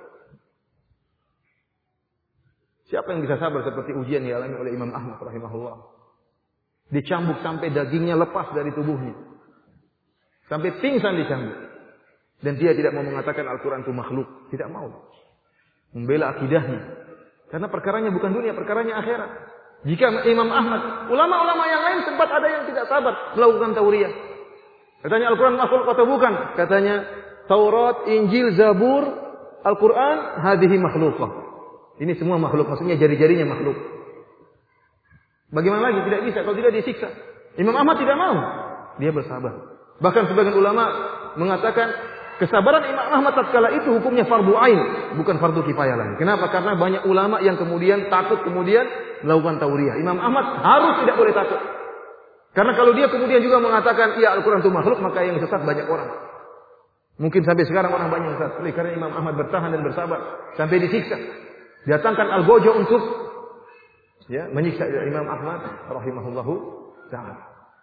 Siapa yang bisa sabar seperti ujian yang dialami oleh Imam Ahmad rahimahullah? Dicambuk sampai dagingnya lepas dari tubuhnya, sampai pingsan dicambuk. Dan dia tidak mau mengatakan Al-Quran itu makhluk, tidak mau membela akidahnya, karena perkaranya bukan dunia, perkaranya akhirat. Jika Imam Ahmad, ulama-ulama yang lain sempat ada yang tidak sabar melakukan tauriyah. Katanya Al-Quran makhluk atau bukan? Katanya Taurat, Injil, Zabur, Al-Quran, hadhihi makhlukah. Ini semua makhluk, maksudnya jari-jarinya makhluk. Bagaimana lagi? Tidak bisa, kalau tidak disiksa. Imam Ahmad tidak mau. Dia bersabar. Bahkan sebagian ulama mengatakan kesabaran Imam Ahmad tatkala itu hukumnya fardu ain, bukan fardu kifayah lagi. Kenapa? Karena banyak ulama yang kemudian takut kemudian melakukan tauriah. Imam Ahmad harus tidak boleh takut. Karena kalau dia kemudian juga mengatakan iya Al-Quran itu makhluk, maka yang sesat banyak orang. Mungkin sampai sekarang orang banyak sesat. Karena Imam Ahmad bertahan dan bersabar sampai disiksa. Datangkan Al-Gojo untuk menyiksa Imam Ahmad rahimahullahu ta'ala.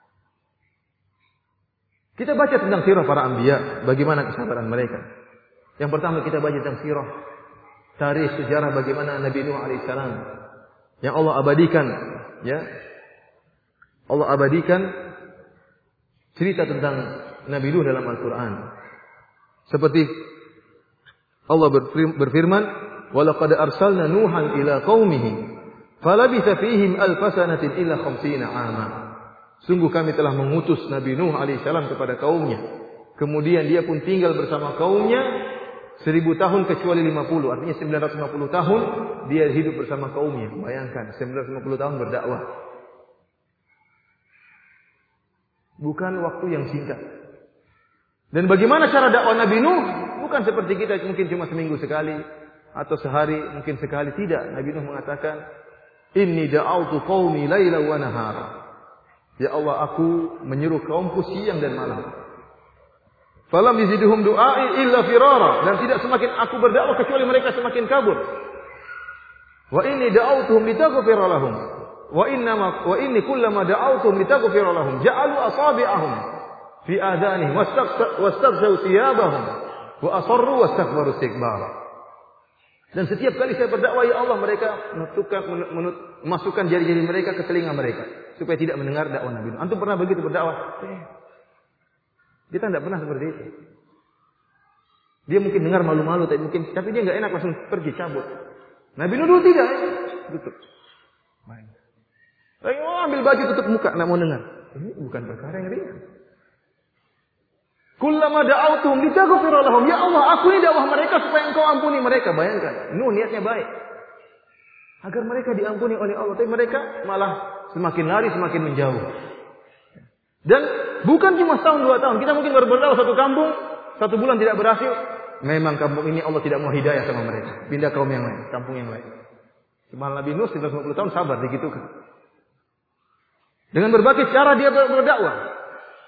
Kita baca tentang sirah para anbiya, bagaimana kesabaran mereka. Yang pertama kita baca tentang sirah, tarikh sejarah bagaimana Nabi Nuh alaihissalam yang Allah abadikan, Allah abadikan cerita tentang Nabi Nuh dalam Al-Quran. Seperti Allah berfirman, "Walaqad arsalna Nuhan ila qaumihi, falabitha fihim alfasanatin illa 50 'ama." Sungguh kami telah mengutus Nabi Nuh alaihissalam kepada kaumnya. Kemudian dia pun tinggal bersama kaumnya 1000 tahun kecuali 50. Artinya 950 tahun dia hidup bersama kaumnya. Bayangkan 950 tahun berdakwah. Bukan waktu yang singkat. Dan bagaimana cara dakwah Nabi Nuh? Bukan seperti kita mungkin cuma seminggu sekali atau sehari mungkin sekali. Tidak. Nabi Nuh mengatakan, "Inni da'autu qaumi laila wa nahara." Ya Allah, aku menyeru kaumku siang dan malam. Falam yazidhum du'ai illa firara. Dan tidak semakin aku berdakwah kecuali mereka semakin kabur. Wa inni da'autuhum litaghfira lahum. Wa inni kullama da'autuhum litaghfira lahum ja'alu asabi'ahum fi adhanihim wastaghshaw thiyabahum wa asarru wastakbaru istikbara. Dan setiap kali saya berdakwah, ya Allah, mereka masukkan jari-jari mereka ke telinga mereka supaya tidak mendengar dakwah Nabi Nuh. Antum pernah begitu berdakwah? Kita tidak pernah seperti itu. Dia mungkin dengar malu-malu, tapi dia nggak enak langsung pergi cabut. Nabi Nuh dulu tidak, tutup. Ambil baju tutup muka, nggak mau dengar. Ini bukan perkara yang ringan. Kullama da'autuhum litaghfira lahum. Ya Allah, aku ini dakwah mereka supaya Engkau ampuni mereka. Bayangkan, Nuh niatnya baik. Agar mereka diampuni oleh Allah. Tapi mereka malah semakin lari, semakin menjauh. Dan bukan cuma setahun, 2 tahun. Kita mungkin baru berdakwah satu kampung, 1 bulan tidak berhasil. Memang kampung ini Allah tidak mau hidayah sama mereka. Pindah kaum yang lain, kampung yang lain. Cuma Nabi Nuh 950 tahun sabar, digitukan. Dengan berbagai cara dia berdakwah.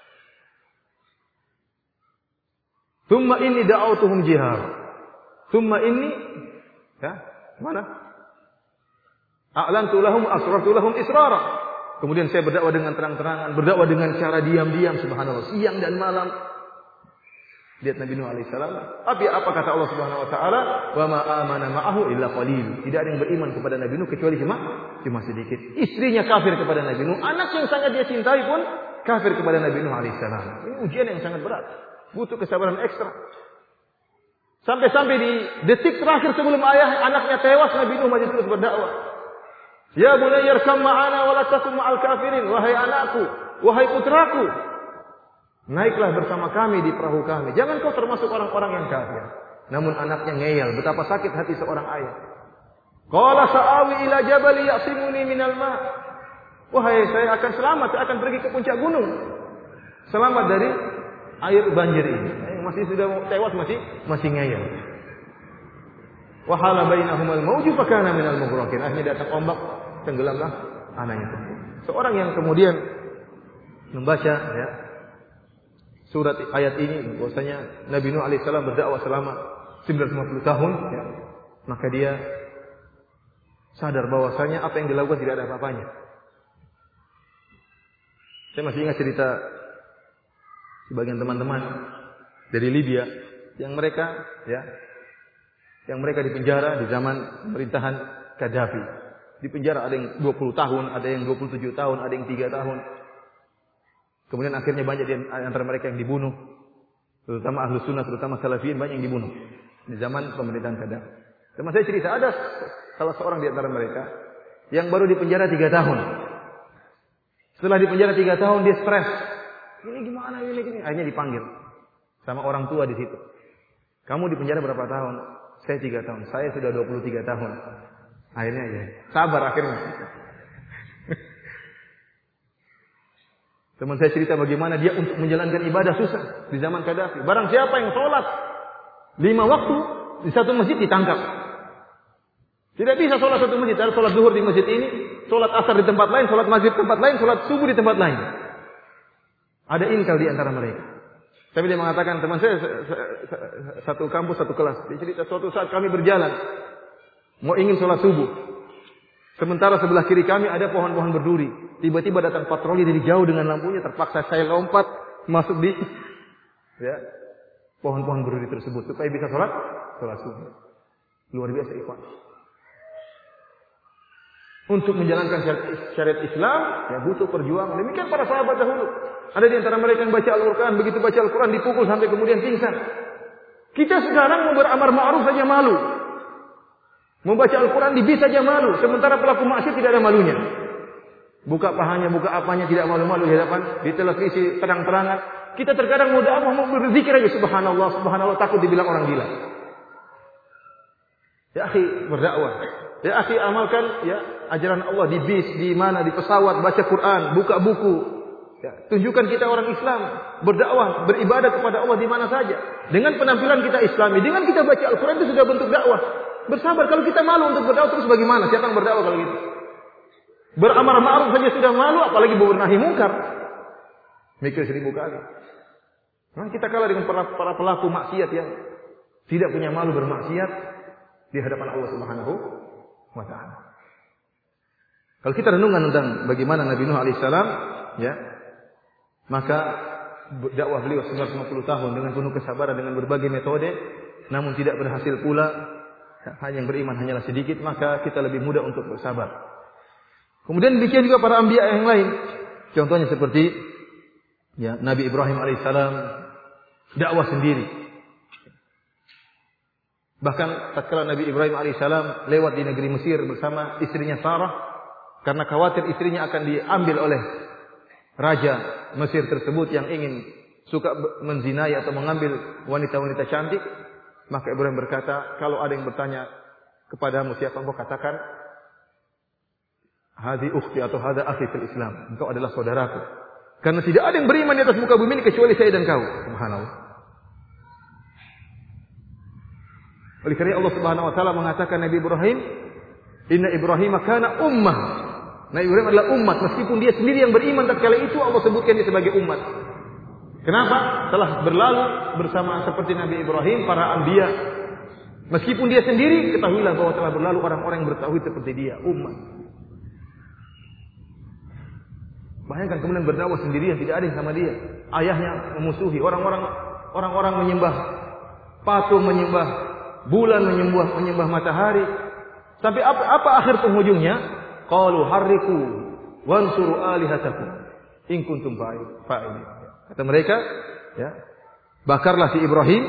Thumma inni da'autuhum jihar. Thumma inni mana? A'lantu lahum asrartu lahum israra. Kemudian saya berdakwah dengan terang-terangan, berdakwah dengan cara diam-diam, subhanallah, siang dan malam. Lihat Nabi Nuh alaihissalam. Tapi apa kata Allah Subhanahu wa taala? Wa ma amana ma'ahu illa qalil. Tidak ada yang beriman kepada Nabi Nuh kecuali cuma sedikit. Istrinya kafir kepada Nabi Nuh, anak yang sangat dia cintai pun kafir kepada Nabi Nuh alaihissalam. Ini ujian yang sangat berat. Butuh kesabaran ekstra. Sampai-sampai di detik terakhir sebelum anaknya tewas, Nabi Nuh masih terus berdakwah. Ya bunayya irkam ma'ana wa la takun ma'al kafirin. Wahai anakku, wahai putraku, naiklah bersama kami di perahu kami. Jangan kau termasuk orang-orang yang kafir. Namun anaknya ngeyel, betapa sakit hati seorang ayah. Qala sa'awi ila jabali ya'simuni minal ma'. Wahai, saya akan selamat, saya akan pergi ke puncak gunung. Selamat dari air banjir ini. Masih sudah tewas, masih ngeyel. Wa hala bainahumul mawju fa kana minal mughraqin. Akhirnya datang ombak, tenggelamlah anaknya. Seorang yang kemudian membaca surat ayat ini, bahwasanya Nabi Nuh alaihissalam berdakwah selama 950 tahun, maka dia sadar bahwasanya apa yang dilakukan tidak ada apa-apanya. Saya masih ingat cerita sebagian teman-teman dari Libya yang mereka dipenjara di zaman pemerintahan Gaddafi. Dipenjara ada yang 20 tahun, ada yang 27 tahun, ada yang 3 tahun. Kemudian akhirnya banyak di antara mereka yang dibunuh. Terutama Ahlus Sunnah, terutama Salafiyin banyak yang dibunuh di zaman pemerintahan Gaddafi. Teman saya cerita ada salah seorang di antara mereka yang baru dipenjara 3 tahun. Setelah dipenjara 3 tahun dia stres. Ini gimana ini? Akhirnya dipanggil sama orang tua di situ. Kamu dipenjara berapa tahun? Saya 3 tahun. Saya sudah 23 tahun. Akhirnya sabar akhirnya. Teman saya cerita bagaimana dia untuk menjalankan ibadah susah di zaman Qaddafi. Barang siapa yang sholat 5 waktu di satu masjid ditangkap. Tidak bisa sholat satu masjid. Harus sholat zuhur di masjid ini, sholat asar di tempat lain, sholat maghrib di tempat lain, sholat subuh di tempat lain. Ada intel di antara mereka. Tapi dia mengatakan, teman saya satu kampus, satu kelas. Dia cerita suatu saat kami berjalan, mau ingin sholat subuh. Sementara sebelah kiri kami ada pohon-pohon berduri. Tiba-tiba datang patroli dari jauh dengan lampunya. Terpaksa saya lompat masuk di pohon-pohon berduri tersebut supaya bisa sholat subuh. Luar biasa ikhwan. Untuk menjalankan syariat Islam, ya butuh perjuangan. Demikian para sahabat dahulu. Ada di antara mereka yang baca Al-Quran, begitu baca Al-Quran dipukul sampai kemudian pingsan. Kita sekarang mau beramar ma'ruf saja malu. Membaca Al-Quran dibis saja malu. Sementara pelaku maksiat tidak ada malunya. Buka pahanya, buka apanya, tidak malu-malu di hadapan, di televisi terang-terangan. Kita terkadang mau dakwah, mau berzikir aja. Subhanallah, subhanallah, takut dibilang orang gila. Ya akhi, berdakwah. Ya akhi, amalkan ya ajaran Allah di bis, di mana, di pesawat, baca Quran, buka buku. Ya, tunjukkan kita orang Islam, berdakwah, beribadah kepada Allah di mana saja. Dengan penampilan kita Islami, dengan kita baca Al-Quran itu sudah bentuk dakwah. Bersabar, kalau kita malu untuk berdakwah terus bagaimana? Siapa yang berdakwah kalau gitu? Beramar ma'ruf saja sudah malu, apalagi bernahi mungkar. Mikir 1000 kali. Nah, kita kalah dengan para pelaku maksiat yang tidak punya malu bermaksiat di hadapan Allah Subhanahu wa taala. Kalau kita renungkan tentang bagaimana Nabi Nuh alaihissalam, ya, maka dakwah beliau 950 tahun dengan penuh kesabaran dengan berbagai metode, namun tidak berhasil pula. Hanya yang beriman hanyalah sedikit, maka kita lebih mudah untuk bersabar. Kemudian demikian juga para anbiya yang lain. Contohnya seperti ya Nabi Ibrahim alaihissalam dakwah sendiri. Bahkan tatkala Nabi Ibrahim alaihissalam lewat di negeri Mesir bersama istrinya Sarah, karena khawatir istrinya akan diambil oleh raja Mesir tersebut yang ingin suka menzinai atau mengambil wanita-wanita cantik. Maka Ibrahim berkata, kalau ada yang bertanya kepadamu siapa engkau, katakan hadhi ukhti atau hadha akhi fil Islam. Engkau adalah saudaraku. Karena tidak ada yang beriman di atas muka bumi ini kecuali saya dan kau. Subhanallah. Oleh karena Allah Subhanahu wa taala mengatakan Nabi Ibrahim, inna Ibrahim kana ummah. Nabi Ibrahim adalah umat, meskipun dia sendiri yang beriman tatkala itu Allah sebutkan dia sebagai umat. Kenapa? Telah berlalu bersama seperti Nabi Ibrahim, para anbiya. Meskipun dia sendiri, ketahuilah bahwa telah berlalu orang-orang yang bertauhid seperti dia, umat. Bayangkan kemudian berdakwah sendirian, tidak ada yang sama dia. Ayahnya memusuhi, orang-orang menyembah patung, menyembah bulan, menyembah matahari. Sampai apa akhir penghujungnya? Qalu harriqu wansuru alihatakum in kuntum fa'ilin. Kata mereka, ya, bakarlah si Ibrahim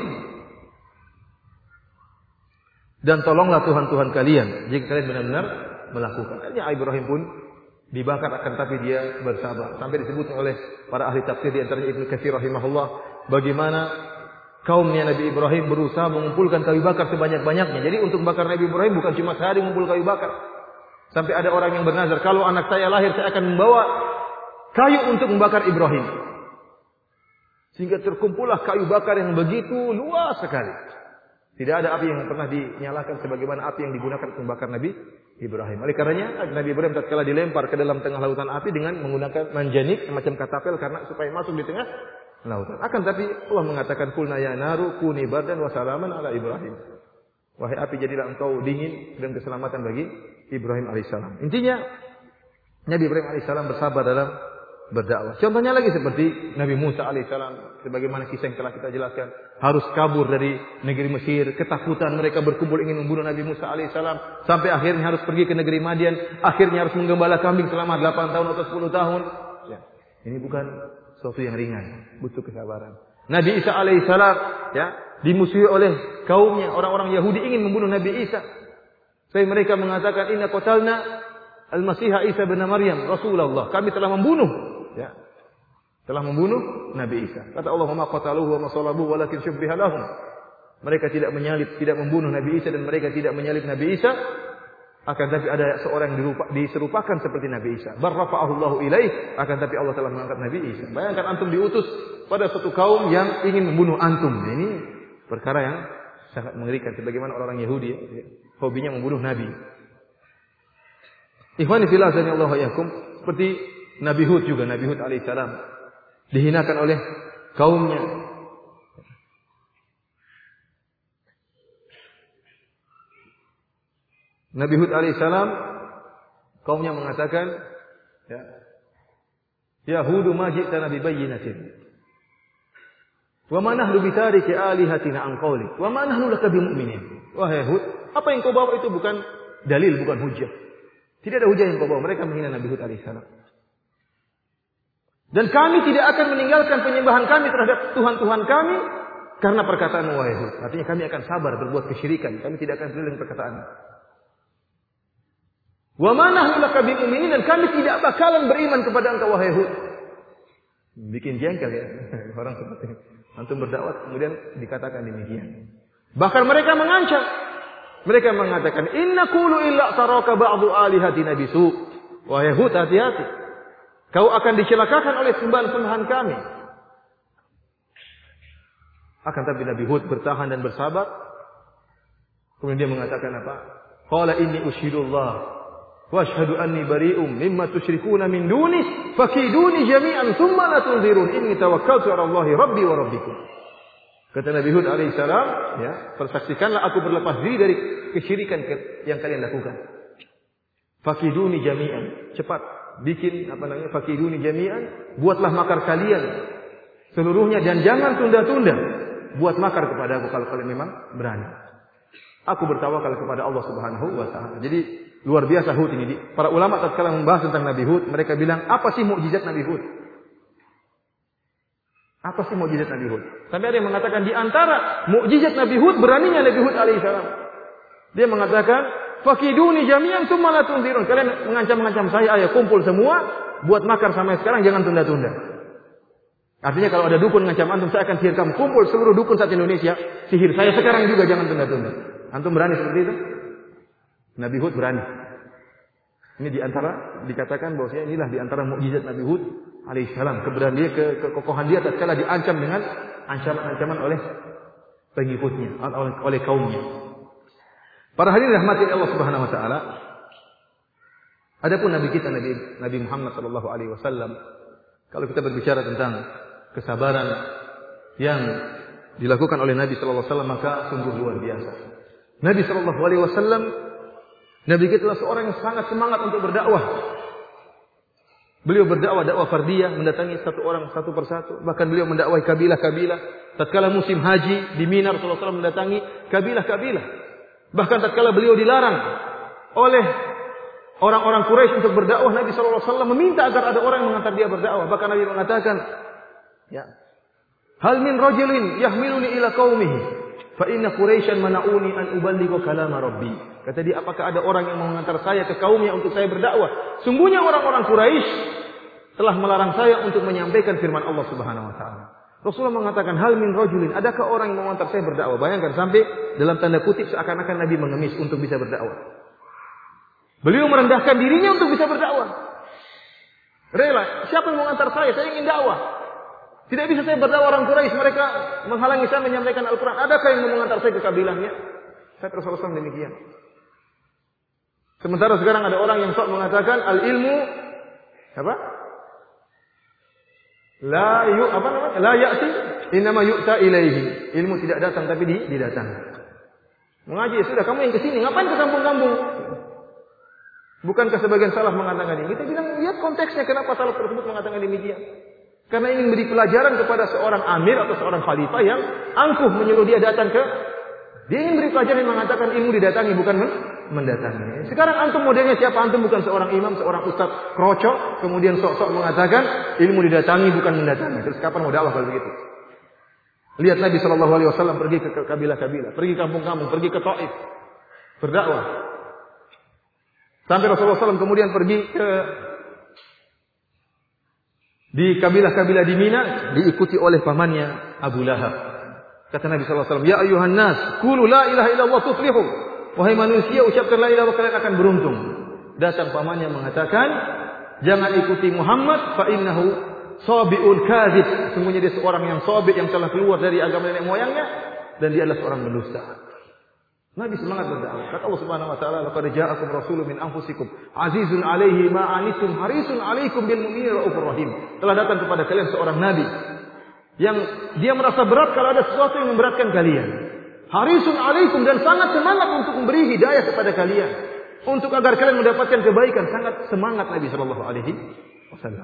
dan tolonglah Tuhan-Tuhan kalian jika kalian benar-benar melakukan. Akhirnya Ibrahim pun dibakar, akan tapi dia bersabar. Sampai disebutkan oleh para ahli tafsir di antaranya Ibnu Katsir rahimahullah, bagaimana kaumnya Nabi Ibrahim berusaha mengumpulkan kayu bakar sebanyak-banyaknya. Jadi untuk bakar Nabi Ibrahim bukan cuma sehari mengumpul kayu bakar. Sampai ada orang yang bernazar, kalau anak saya lahir saya akan membawa kayu untuk membakar Ibrahim. Sehingga terkumpullah kayu bakar yang begitu luas sekali. Tidak ada api yang pernah dinyalakan sebagaimana api yang digunakan untuk membakar Nabi Ibrahim. Oleh karenanya Nabi Ibrahim tatkala dilempar ke dalam tengah lautan api dengan menggunakan manjanik semacam katapel karena supaya masuk di tengah lautan. Akan tapi Allah mengatakan qulna ya naru kuni bardan wa salaman ala Ibrahim. Wahai api jadilah engkau dingin dan keselamatan bagi Ibrahim alaihissalam. Intinya Nabi Ibrahim alaihissalam bersabar dalam berdakwah. Contohnya lagi seperti Nabi Musa alaihissalam, sebagaimana kisah yang telah kita jelaskan, harus kabur dari negeri Mesir, ketakutan mereka berkumpul ingin membunuh Nabi Musa alaihissalam, sampai akhirnya harus pergi ke negeri Madian, akhirnya harus menggembala kambing selama 8 tahun atau 10 tahun. Ya, ini bukan sesuatu yang ringan, butuh kesabaran. Nabi Isa alaihissalam, ya, dimusuhi oleh kaumnya, orang-orang Yahudi ingin membunuh Nabi Isa. Sampai mereka mengatakan inna qatalna al-Masih Isa bin Maryam Rasulullah. Kami telah membunuh, ya, telah membunuh Nabi Isa. Kata Allah, "Ma qataluhu wa ma salabuhu walakin syubbiha lahum." Mereka tidak menyalib, tidak membunuh Nabi Isa dan mereka tidak menyalib Nabi Isa, Akan tapi ada seorang yang diserupakan seperti Nabi Isa. Barrafa'ahullahu ilaih, akan tapi Allah telah mengangkat Nabi Isa. Bayangkan antum diutus pada suatu kaum yang ingin membunuh antum. Ini perkara yang sangat mengerikan. Sebagaimana orang Yahudi, hobinya membunuh Nabi. Ikhwani fillah azanillahu wa iyyakum, seperti Nabi Hud juga, Nabi Hud alaihissalam dihinakan oleh kaumnya. Nabi Hud alaihissalam kaumnya mengatakan, ya Hudu ma ji'tana bi bayyinatin wa ma nahnu bi tariki alihatina an qawlik wa ma nahnu laka bimu'minin. Wahai Hud, apa yang kau bawa itu bukan dalil, bukan hujjah. Tidak ada hujjah yang kau bawa. Mereka menghina Nabi Hud alaihissalam. Dan kami tidak akan meninggalkan penyembahan kami terhadap Tuhan-Tuhan kami karena perkataan wahai Hud. Artinya kami akan sabar berbuat kesyirikan. Kami tidak akan peduli dengan perkataan. Wa ma nahnu laka bimu'minin, dan kami tidak bakalan beriman kepada engkau wahai Hud. Bikin jengkel ya orang seperti ini. Antum berdakwah kemudian dikatakan demikian. Bahkan mereka mengancam. Mereka mengatakan, inna qulu illa taraka ba'du alihatina bisu. Wahai Hud, hati-hati. Kau akan dicelakakan oleh sembahan-sembahan kami. Akan tapi Nabi Hud bertahan dan bersabar. Kemudian dia mengatakan apa? Qala inni usyhidullah wa asyhadu anni bari'um mimma tusyrikuna min duni fakiduni jami'an thumma la tunzirun inni tawakkaltu 'ala Allahi rabbi wa rabbikum. Kata Nabi Hud alaihissalam, ya, persaksikanlah aku berlepas diri dari kesyirikan yang kalian lakukan. Fakiduni jami'an, cepat bikin fakiduni jami'an, buatlah makar kalian seluruhnya dan jangan tunda-tunda. Buat makar kepada aku kalau kalian memang berani. Aku bertawakal kepada Allah Subhanahu wa taala. Jadi luar biasa Hud ini. Para ulama tatkala membahas tentang Nabi Hud, mereka bilang, apa sih mukjizat Nabi Hud? Apa sih mukjizat Nabi Hud? Sampai ada yang mengatakan di antara mukjizat Nabi Hud beraninya Nabi Hud alaihissalam. Dia mengatakan, "Fakiduni jami'an tsumma la tunzirun." Kalian mengancam-ngancam saya, ayo kumpul semua, buat makar sampai sekarang, jangan tunda-tunda. Artinya kalau ada dukun ngancam antum, saya akan sihir kamu. Kumpul seluruh dukun saat Indonesia, sihir saya sekarang juga, jangan tunda-tunda. Antum berani seperti itu? Nabi Hud berani. Ini diantara dikatakan bahwasanya inilah diantara mukjizat Nabi Hud alaihissalam, keberanian dia, kekokohan dia tatkala diancam dengan ancaman-ancaman oleh pengikutnya, oleh kaumnya. Para hadirin rahmati Allah Subhanahu wa taala. Adapun Nabi kita Nabi Muhammad sallallahu alaihi wasallam, kalau kita berbicara tentang kesabaran yang dilakukan oleh Nabi sallallahu alaihi wasallam, maka sungguh luar biasa. Nabi sallallahu alaihi wasallam, Nabi kita adalah seorang yang sangat semangat untuk berdakwah. Beliau berdakwah dakwah fardiyah, mendatangi satu orang satu persatu. Bahkan beliau mendakwahi kabilah-kabilah. Tatkala musim haji di Mina, Rasulullah SAW mendatangi kabilah-kabilah. Bahkan tatkala beliau dilarang oleh orang-orang Quraisy untuk berdakwah, Nabi SAW meminta agar ada orang yang mengantar dia berdakwah. Bahkan Nabi mengatakan, ya, hal min rajulin yahmiluni ila qaumihi fa inna Quraisyan mana'uni an uballigha kalama rabbi. Kata dia, apakah ada orang yang mengantar saya ke kaumnya untuk saya berdakwah? Sungguhnya orang-orang Quraisy telah melarang saya untuk menyampaikan firman Allah Subhanahu wa taala. Rasulullah mengatakan, hal min rajulin, adakah orang yang mengantar saya berdakwah? Bayangkan sampai dalam tanda kutip seakan-akan Nabi mengemis untuk bisa berdakwah. Beliau merendahkan dirinya untuk bisa berdakwah. Rela, siapa yang mengantar saya? Saya ingin dakwah. Tidak bisa saya berdakwah orang Quraisy, mereka menghalangi saya menyampaikan Al-Quran. Adakah yang mengantar saya ke kabilahnya? Saya Rasulullah SAW demikian. Sementara sekarang ada orang yang sok mengatakan al-ilmu apa? La ya'ti innama yu'ta ilaihi. Ilmu tidak datang tapi didatangi. Mengaji sudah, kamu yang ke sini, ngapain ke kampung-kampung? Bukankah sebagian salaf mengatakan ini? Kita bilang lihat konteksnya, kenapa salaf tersebut mengatakan demikian? Karena ingin memberi pelajaran kepada seorang amir atau seorang khalifah yang angkuh menyuruh dia datang ke. Dia ingin beri pelajaran yang mengatakan ilmu didatangi bukan mendatangi. Sekarang antum modelnya siapa? Antum bukan seorang imam, seorang ustaz krocok, kemudian sok-sok mengatakan ilmu didatangi bukan mendatangi. Terus kapan mau dakwah kalau begitu? Lihat Nabi sallallahu alaihi wasallam pergi ke kabilah-kabilah, pergi kampung-kampung, pergi ke Taif berdakwah. Sampai Rasulullah SAW kemudian pergi ke di kabilah-kabilah di Mina, diikuti oleh pamannya Abu Lahab. Kata Nabi sallallahu alaihi wasallam, "Ya ayuhan nas, qulu la ilaha illallah tuflihu." wahai manusia, ucapkan la ilaha illallah, kalian akan beruntung. Datang pamannya mengatakan, jangan ikuti Muhammad, fa innahu sabiul kadzib. Sesungguhnya dia seorang yang sabi, yang telah keluar dari agama nenek moyangnya, dan dia adalah seorang pendusta. Nabi semangat berdakwah. Kata Allah Subhanahu wa taala, laqad ja'akum rasulun min anfusikum azizun 'alaihi ma 'anittum harisun 'alaikum bil mu'minina raufur rahim. Telah datang kepada kalian seorang nabi yang dia merasa berat kalau ada sesuatu yang memberatkan kalian. Harisun 'alaikum, dan sangat semangat untuk memberi hidayah kepada kalian, untuk agar kalian mendapatkan kebaikan. Sangat semangat Nabi sallallahu alaihi wasallam.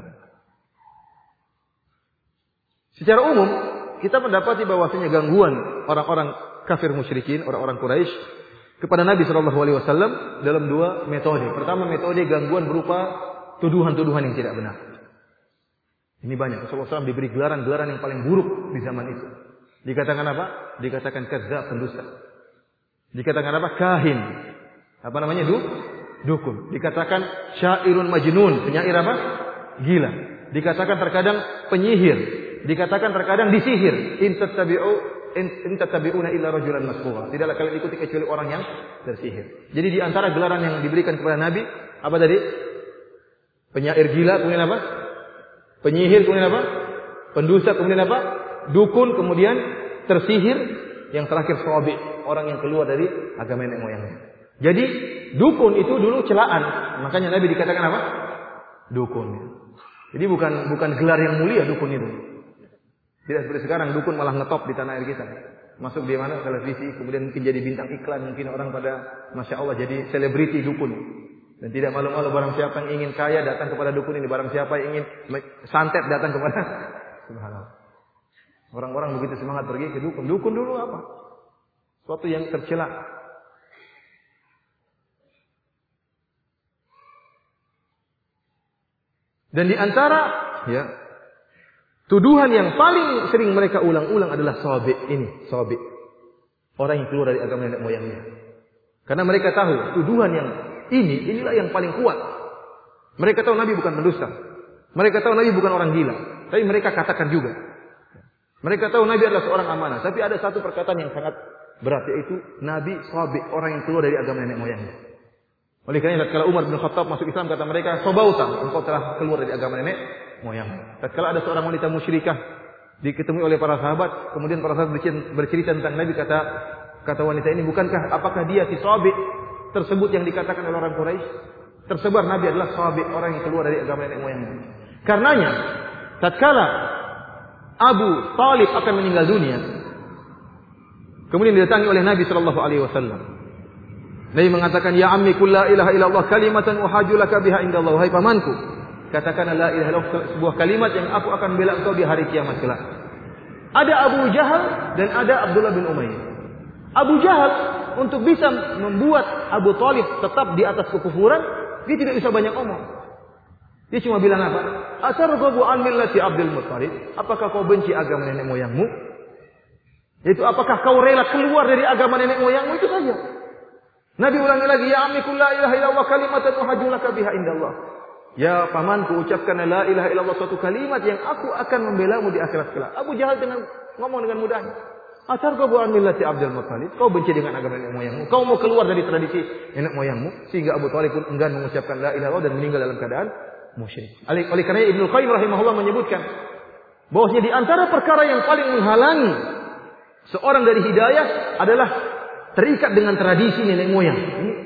Secara umum kita mendapati bahwasanya gangguan orang-orang kafir musyrikin, orang-orang Quraisy kepada Nabi sallallahu alaihi wasallam dalam dua metode. Pertama, metode gangguan berupa tuduhan-tuduhan yang tidak benar. Ini banyak. Rasulullah SAW diberi gelaran-gelaran yang paling buruk di zaman itu. Dikatakan apa? Dikatakan kadzdzab, pendusta. Dikatakan apa? Kahin. Apa namanya? Dukun. Dikatakan syairun majnun, penyair apa? Gila. Dikatakan terkadang penyihir. Dikatakan terkadang disihir. In tattabi'una illa rajulan masbura. Tidaklah kalian ikuti kecuali orang yang tersihir. Jadi di antara gelaran yang diberikan kepada Nabi, apa tadi? Penyair gila, kemudian apa? Penyihir, kemudian apa? Pendusta, kemudian apa? Dukun, kemudian tersihir, yang terakhir sabi, orang yang keluar dari agama nenek moyangnya. Jadi dukun itu dulu celaan, makanya Nabi dikatakan apa? Dukun. Jadi bukan gelar yang mulia dukun itu. Tidak seperti sekarang dukun malah ngetop di tanah air kita. Masuk di mana? Televisi, kemudian mungkin jadi bintang iklan, mungkin orang pada Masya Allah jadi selebriti dukun. Dan tidak malu-malu, barang siapa yang ingin kaya datang kepada dukun ini, barang siapa yang ingin santet datang kepada subhanallah. Orang-orang begitu semangat pergi ke dukun. Dukun dulu apa? Suatu yang tercela. Dan di antara tuduhan yang paling sering mereka ulang-ulang adalah sabi ini, sabi. Orang yang keluar dari agama nenek moyangnya. Karena mereka tahu tuduhan yang inilah yang paling kuat. Mereka tahu Nabi bukan pendusta. Mereka tahu Nabi bukan orang gila. Tapi mereka katakan juga. Mereka tahu Nabi adalah seorang amanah. Tapi ada satu perkataan yang sangat berat, yaitu Nabi sabi, orang yang keluar dari agama nenek moyangnya. Oleh karena tatkala Umar bin Khattab masuk Islam, kata mereka, "Sabauta, engkau telah keluar dari agama nenek moyang." Tatkala ada seorang wanita musyrikah diketemui oleh para sahabat, kemudian para sahabat bercerita tentang Nabi, kata wanita ini, bukankah apakah dia si sabi tersebut yang dikatakan oleh orang Quraisy? Tersebar Nabi adalah sabi, orang yang keluar dari agama nenek moyangnya. Karenanya tatkala Abu Talib akan meninggal dunia, kemudian didatangi oleh Nabi sallallahu alaihi wasallam. Nabi mengatakan, "Ya ammi qul la ilaha illallah kalimatan uhajju laka biha indallah." Wahai pamanku, katakanlah la ilaha illallah, sebuah kalimat yang aku akan bela engkau di hari kiamat kelak. Ada Abu Jahal dan ada Abdullah bin Umayyah. Abu Jahal untuk bisa membuat Abu Talib tetap di atas kekufuran, dia tidak bisa banyak omong. Dia cuma bilang apa? Atarghabu an millati Abdul Muttalib? Apakah kau benci agama nenek moyangmu? Yaitu apakah kau rela keluar dari agama nenek moyangmu? Itu saja. Nabi ulangi lagi, "Ya ammi qul la ilaha illallah kalimatan uhajju laka biha indallah." Ya pamanku, ucapkan la ilaha illallah, suatu kalimat yang aku akan membelamu di akhirat kelak. Abu Jahal ngomong dengan mudahnya. Atarghabu an millati Abdul Muttalib? Kau benci dengan agama nenek moyangmu. Kau mau keluar dari tradisi nenek moyangmu, sehingga Abu Talib pun enggan mengucapkan la ilaha illallah dan meninggal dalam keadaan musyrik. Oleh karena Ibnu Qayyim rahimahullah menyebutkan bahwasanya di antara perkara yang paling menghalangi seorang dari hidayah adalah terikat dengan tradisi nenek moyang.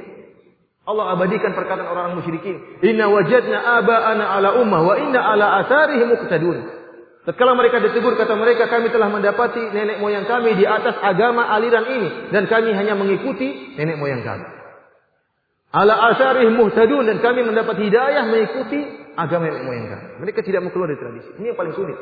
Allah abadikan perkataan orang musyrikin. Inna wajadna aba'ana ala ummah wa inna ala atharihim muqtadun. Tatkala mereka ditegur, kata mereka, kami telah mendapati nenek moyang kami di atas agama aliran ini dan kami hanya mengikuti nenek moyang kami. Ala atharihim muqtadun, dan kami mendapat hidayah mengikuti agama nenek moyang kami. Mereka tidak mau keluar dari tradisi. Ini yang paling sulit.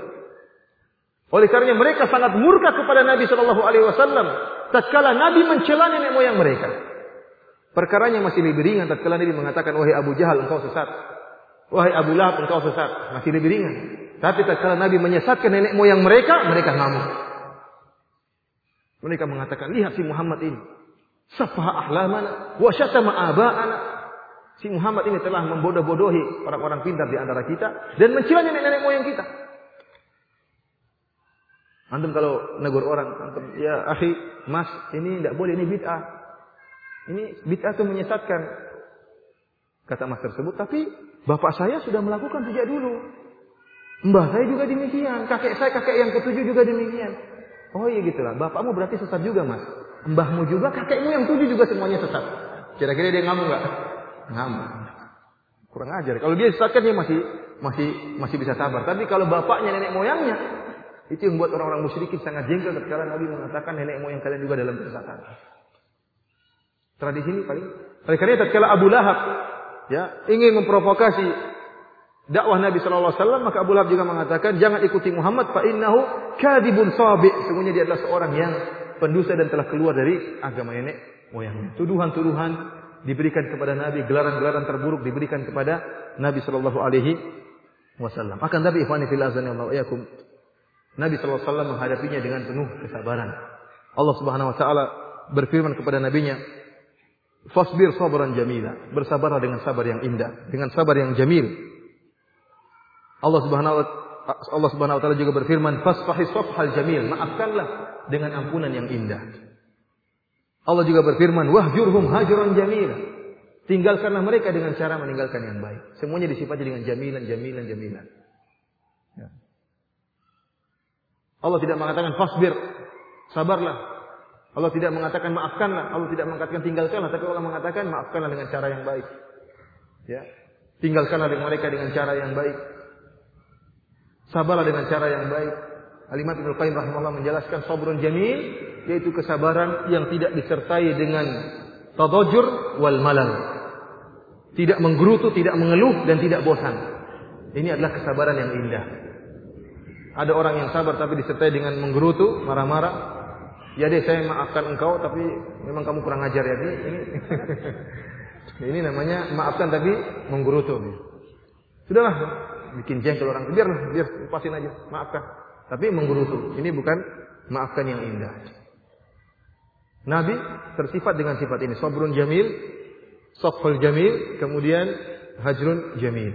Oleh karenanya mereka sangat murka kepada Nabi sallallahu alaihi wasallam tatkala Nabi mencela nenek moyang mereka. Perkaranya masih lebih ringan tatkala Nabi mengatakan, "Wahai Abu Jahal, engkau sesat. Wahai Abu Lahab, engkau sesat." Masih lebih ringan. Tapi tatkala Nabi menyesatkan nenek moyang mereka, mereka ngamuk. Mereka mengatakan, "Lihat si Muhammad ini, safaha ahlamana wa syatama aba'ana." Si Muhammad ini telah membodoh-bodohi orang-orang pintar di antara kita dan mencela nenek moyang kita. Antum kalau negur orang, antum, "Ya akhi, mas, ini tidak boleh, ini bid'ah." Ini bid'ah itu menyesatkan. Kata mas tersebut, tapi bapak saya sudah melakukan sejak dulu. Mbah saya juga demikian. Kakek saya, kakek yang ketujuh juga demikian. Oh iya gitulah. Bapakmu berarti sesat juga mas. Mbahmu juga, kakekmu yang tujuh juga semuanya sesat. Kira-kira dia ngamuk nggak? Ngamuk. Kurang ajar. Kalau dia sesatkan dia masih bisa sabar. Tapi kalau bapaknya, nenek moyangnya, itu yang membuat orang-orang musyrikin sangat jengkel ketika Nabi mengatakan nenek moyang kalian juga dalam kesesatan. Tradisi ini paling. Oleh karena tatkala Abu Lahab ingin memprovokasi dakwah Nabi sallallahu alaihi wasallam, maka Abu Lahab juga mengatakan jangan ikuti Muhammad fa innahu kadibun sabi. Sesungguhnya dia adalah seorang yang pendusta dan telah keluar dari agama nenek moyangnya. Tuduhan-tuduhan diberikan kepada Nabi, gelaran-gelaran terburuk diberikan kepada Nabi sallallahu alaihi wasallam. Akan tapi ikhwani fillah azanallahu iyyakum, Nabi sallallahu alaihi wasallam menghadapinya dengan penuh kesabaran. Allah Subhanahu wa taala berfirman kepada nabinya, "Fasbir sabran jamila." Bersabarlah dengan sabar yang indah, dengan sabar yang jamil. Allah Subhanahu wa taala juga berfirman, "Fasfahi safhal jamil." Maafkanlah dengan ampunan yang indah. Allah juga berfirman, "Wahjurhum hajran jamila." Tinggalkanlah mereka dengan cara meninggalkan yang baik. Semuanya disifati dengan jamilan. Ya. Allah tidak mengatakan fasbir, sabarlah. Allah tidak mengatakan maafkanlah, Allah tidak mengatakan tinggalkanlah, tapi Allah mengatakan maafkanlah dengan cara yang baik. Ya. Tinggalkanlah dengan mereka dengan cara yang baik. Sabarlah dengan cara yang baik. Al-Imam Ibnu Qayyim rahimahullah menjelaskan sabrun jamil, yaitu kesabaran yang tidak disertai dengan tadajjur wal malal. Tidak menggerutu, tidak mengeluh dan tidak bosan. Ini adalah kesabaran yang indah. Ada orang yang sabar tapi disertai dengan menggerutu, marah-marah. Ya deh, saya maafkan engkau tapi memang kamu kurang ajar ya. Ini namanya maafkan tapi menggerutu. Sudahlah, bikin jengkel orang. Biar lepasin aja, maafkan. Tapi menggerutu. Ini bukan maafkan yang indah. Nabi tersifat dengan sifat ini. Sabrun jamil, safhul jamil, kemudian hajrun jamil.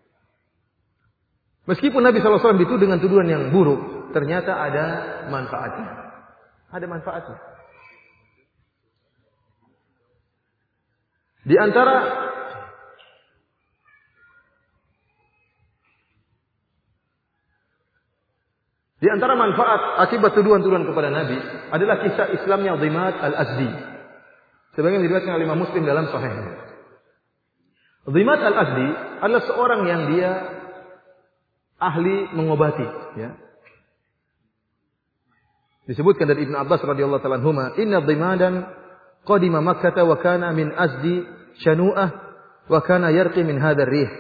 Meskipun Nabi SAW itu dengan tuduhan yang buruk, ternyata ada manfaatnya. Ada manfaatnya. Di antara manfaat akibat tuduhan-tuduhan kepada Nabi adalah kisah Islamnya Dhimat al-Azdi. Sebagaimana diriwayatkan oleh Imam Muslim dalam Sahihnya. Dhimat al-Azdi adalah seorang yang dia ahli mengobati. Ya. Disebutkan dari Ibnu Abbas radhiyallahu ta'ala anhuma, "Inna Dhimadan qadima Makkah wa kana min Azdi shanu'ah wa kana yarqi min hadzal rih."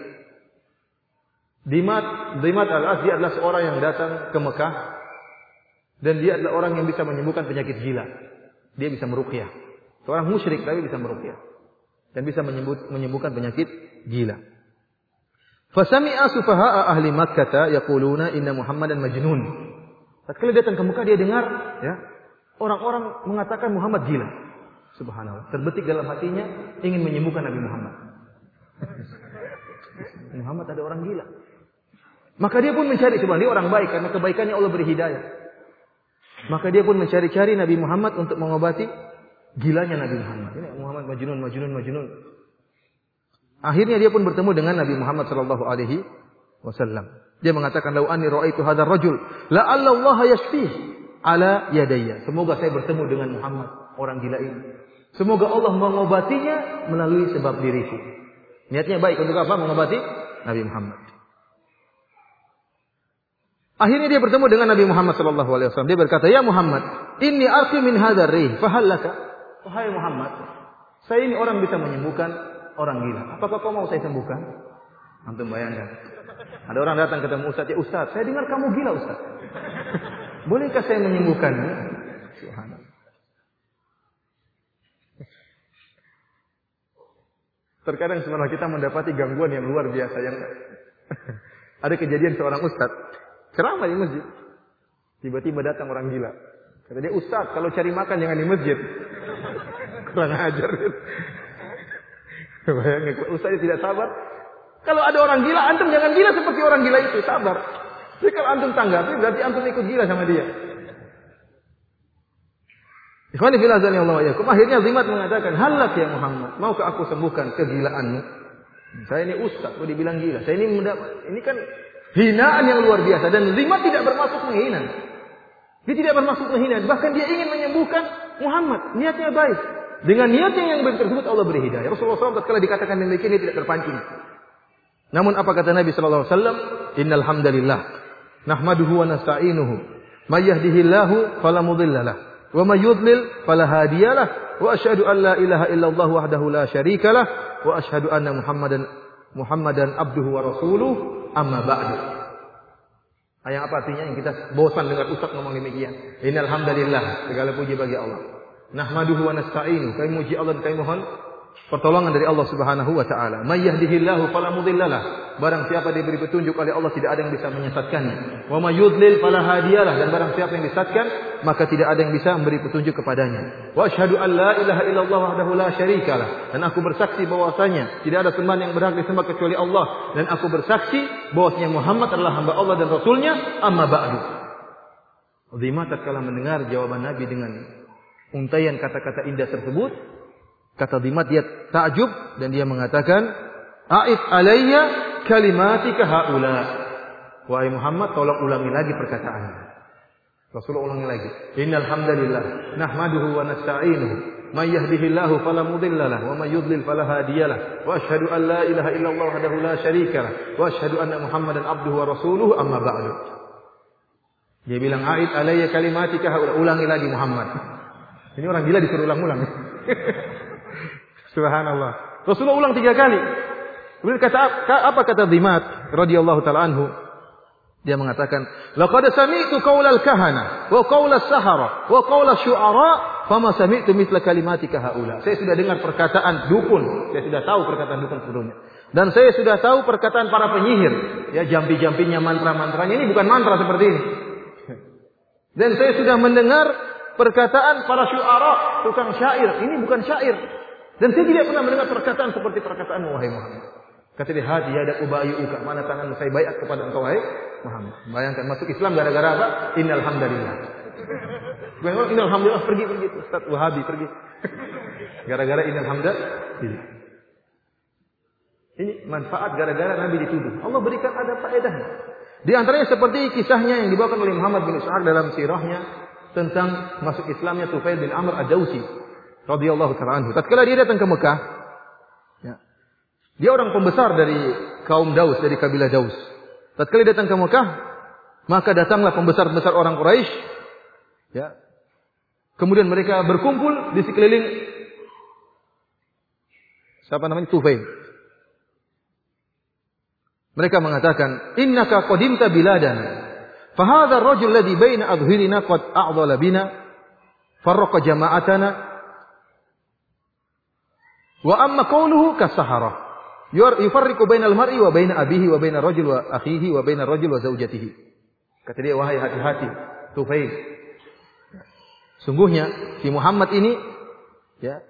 Dhimat al-Azdi adalah seorang yang datang ke Mekah dan dia adalah orang yang bisa menyembuhkan penyakit gila. Dia bisa meruqyah. Seorang musyrik tapi bisa meruqyah dan bisa menyembuhkan penyakit gila. Fasami'a sufaha'a ahli Makkah yaquluna inna Muhammadan majnun. Tatkala datang ke Mekah dia dengar ya, orang-orang mengatakan Muhammad gila. Subhanallah. Terbetik dalam hatinya ingin menyembuhkan Nabi Muhammad. Muhammad ada orang gila. Maka dia pun mencari, sebenarnya dia orang baik karena kebaikannya Allah beri hidayah. Maka dia pun mencari-cari Nabi Muhammad untuk mengobati gilanya Nabi Muhammad. Ini Muhammad majnun. Akhirnya dia pun bertemu dengan Nabi Muhammad sallallahu alaihi wasallam. Dia mengatakan, "Lau anni ra'aitu hadzal rajul, la'alla Allah yashfih ala yadayya." Semoga saya bertemu dengan Muhammad, orang gila ini. Semoga Allah mengobatinya melalui sebab diriku. Niatnya baik untuk apa? Mengobati Nabi Muhammad. Akhirnya dia bertemu dengan Nabi Muhammad sallallahu alaihi wasallam. Dia berkata, "Ya Muhammad, inni arqi min hadzal rih, fa hal laka?" Wahai Muhammad, saya ini orang bisa menyembuhkan orang gila. Apakah kau mau saya sembuhkan? Antum bayangkan. Ada orang datang ketemu Ustaz, "Ya Ustaz, saya dengar kamu gila Ustaz. Bolehkah saya menyembuhkanmu?" Subhanallah. Terkadang sebenarnya kita mendapati gangguan yang luar biasa yang ada kejadian seorang ustaz ceramah di masjid. Tiba-tiba datang orang gila. Kata dia, "Ustaz, kalau cari makan jangan di masjid." Kurang ajar. Bayangkan kalau ustaz tidak sabar. Kalau ada orang gila, antum jangan gila seperti orang gila itu, sabar. Jadi kalau antum tanggapi berarti antum ikut gila sama dia. Ikhwani fillah azanillahu wa iyyakum. Akhirnya Zimat mengatakan, "Halak ya Muhammad, maukah aku sembuhkan kegilaanmu?" Saya ini ustaz, kok dibilang gila. Saya ini kan hinaan yang luar biasa, dan Zimat tidak bermaksud menghina. Dia tidak bermaksud menghina, bahkan dia ingin menyembuhkan Muhammad. Niatnya baik. Dengan niatnya yang baik tersebut Allah beri hidayah. Rasulullah SAW tatkala dikatakan demikian dia tidak terpancing. Namun apa kata Nabi sallallahu alaihi wasallam? Innal hamdalillah nahmaduhu wa nasta'inuhu may yahdihillahu fala mudhillalah wa may yudlil fala hadiyalah wa asyhadu an la ilaha illallah wahdahu la syarikalah wa asyhadu anna Muhammadan abduhu wa rasuluh amma ba'du. Ayat apa artinya yang kita bosan dengar ustaz ngomong demikian? Innal hamdalillah, segala puji bagi Allah. Nahmaduhu wa nasta'inu, kami muji Allah dan kami mohon pertolongan dari Allah Subhanahu wa taala. May yahdihillahu fala mudhillalah. Barang siapa diberi petunjuk oleh Allah tidak ada yang bisa menyesatkannya. Wa may yudlil fala hadiyalah, dan barang siapa yang disesatkan maka tidak ada yang bisa memberi petunjuk kepadanya. Wa asyhadu an la ilaha illallah wahdahu la syarikalah, dan aku bersaksi bahwasanya tidak ada sembahan yang berhak disembah kecuali Allah, dan aku bersaksi bahwasanya Muhammad adalah hamba Allah dan rasulnya. Amma ba'du. Zimah tatkala mendengar jawaban Nabi dengan untaian kata-kata indah tersebut, kata Zimat dia takjub dan dia mengatakan, "A'id alayya kalimatika haula." Wahai Muhammad, tolong ulangi lagi perkataannya. Rasulullah ulangi lagi. Innal hamdalillah nahmaduhu wa nasta'inuhu may yahdihillahu fala mudhillalah wa may yudlil fala hadiyalah wa asyhadu an la ilaha illallah wahdahu la syarikalah wa asyhadu anna Muhammadan abduhu wa rasuluhu amma ba'du. Dia bilang, "A'id alayya kalimatika haula." Ulangi lagi Muhammad. Ini orang gila disuruh ulang-ulang. Subhanallah. Rasulullah ulang 3 kali. Kemudian apa kata Zimat radhiyallahu taala anhu? Dia mengatakan, "Laqad sami'tu qaulal kahana wa qaulas sahara wa qaulas syu'ara, fama sami'tu mithla kalimatika haula." Saya sudah dengar perkataan dukun, saya sudah tahu perkataan dukun sebelumnya. Dan saya sudah tahu perkataan para penyihir, ya jampi-jampinya, mantra-mantranya, ini bukan mantra seperti ini. Dan saya sudah mendengar perkataan para syu'ara, tukang syair, ini bukan syair. Dan saya tidak pernah mendengar perkataan seperti perkataan wahai Muhammad. Kata dia, "Hadi yada ubayyuka," mana tanganmu saya baiat kepada engkau wahai Muhammad. Bayangkan masuk Islam gara-gara apa? Innal hamdalillah. Innal hamdalillah, pergi Ustaz Wahabi pergi. Gara-gara innal hamdalillah. Ini manfaat gara-gara Nabi dituduh. Allah berikan ada faedahnya. Di antaranya seperti kisahnya yang dibawakan oleh Muhammad bin Ishaq dalam sirahnya tentang masuk Islamnya Tufail bin Amr ad-Dausi radhiyallahu ta'ala anhu. Tatkala dia datang ke Mekah, ya, dia orang pembesar dari kaum Daus, dari kabilah Daus. Tatkala dia datang ke Mekah, maka datanglah pembesar-pembesar orang Quraisy, ya. Kemudian mereka berkumpul di sekeliling siapa namanya? Tufail. Mereka mengatakan, "Innaka qadimta biladana. فهذا الرجل الذي بين أظهرنا قد أعضل بنا فرق جماعتنا وأما قوله كالسحرة يفرق بين المرء وبين أبيه وبين الرجل وأخيه وبين الرجل وزوجته." Kata dia, "Wahai hati-hati Tufail, sungguhnya si Muhammad ini, ya,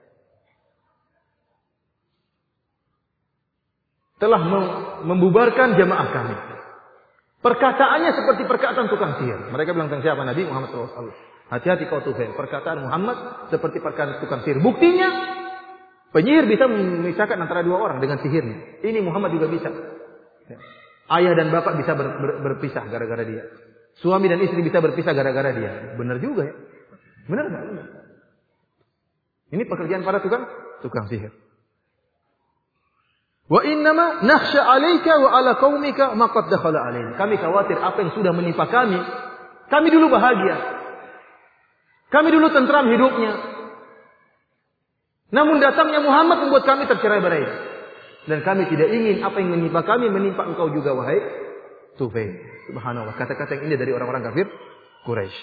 telah membubarkan jamaah kami. Perkataannya seperti perkataan tukang sihir." Mereka bilang tentang siapa? Nabi Muhammad SAW. "Hati-hati kau Tufail, perkataan Muhammad seperti perkataan tukang sihir." Buktinya, penyihir bisa memisahkan antara 2 orang dengan sihirnya. Ini Muhammad juga bisa. Ayah dan bapak bisa berpisah gara-gara dia. Suami dan istri bisa berpisah gara-gara dia. Benar juga ya. Benar nggak? Ini pekerjaan para tukang sihir. Wa innama nakhsha 'alaika wa 'ala qaumika ma qad dakhala 'alaina. Kami khawatir apa yang sudah menimpa kami. Kami dulu bahagia. Kami dulu tentram hidupnya. Namun datangnya Muhammad membuat kami tercerai-berai. Dan kami tidak ingin apa yang menimpa kami menimpa engkau juga wahai Tufail. Subhanallah, kata-kata yang indah dari orang-orang kafir Quraisy.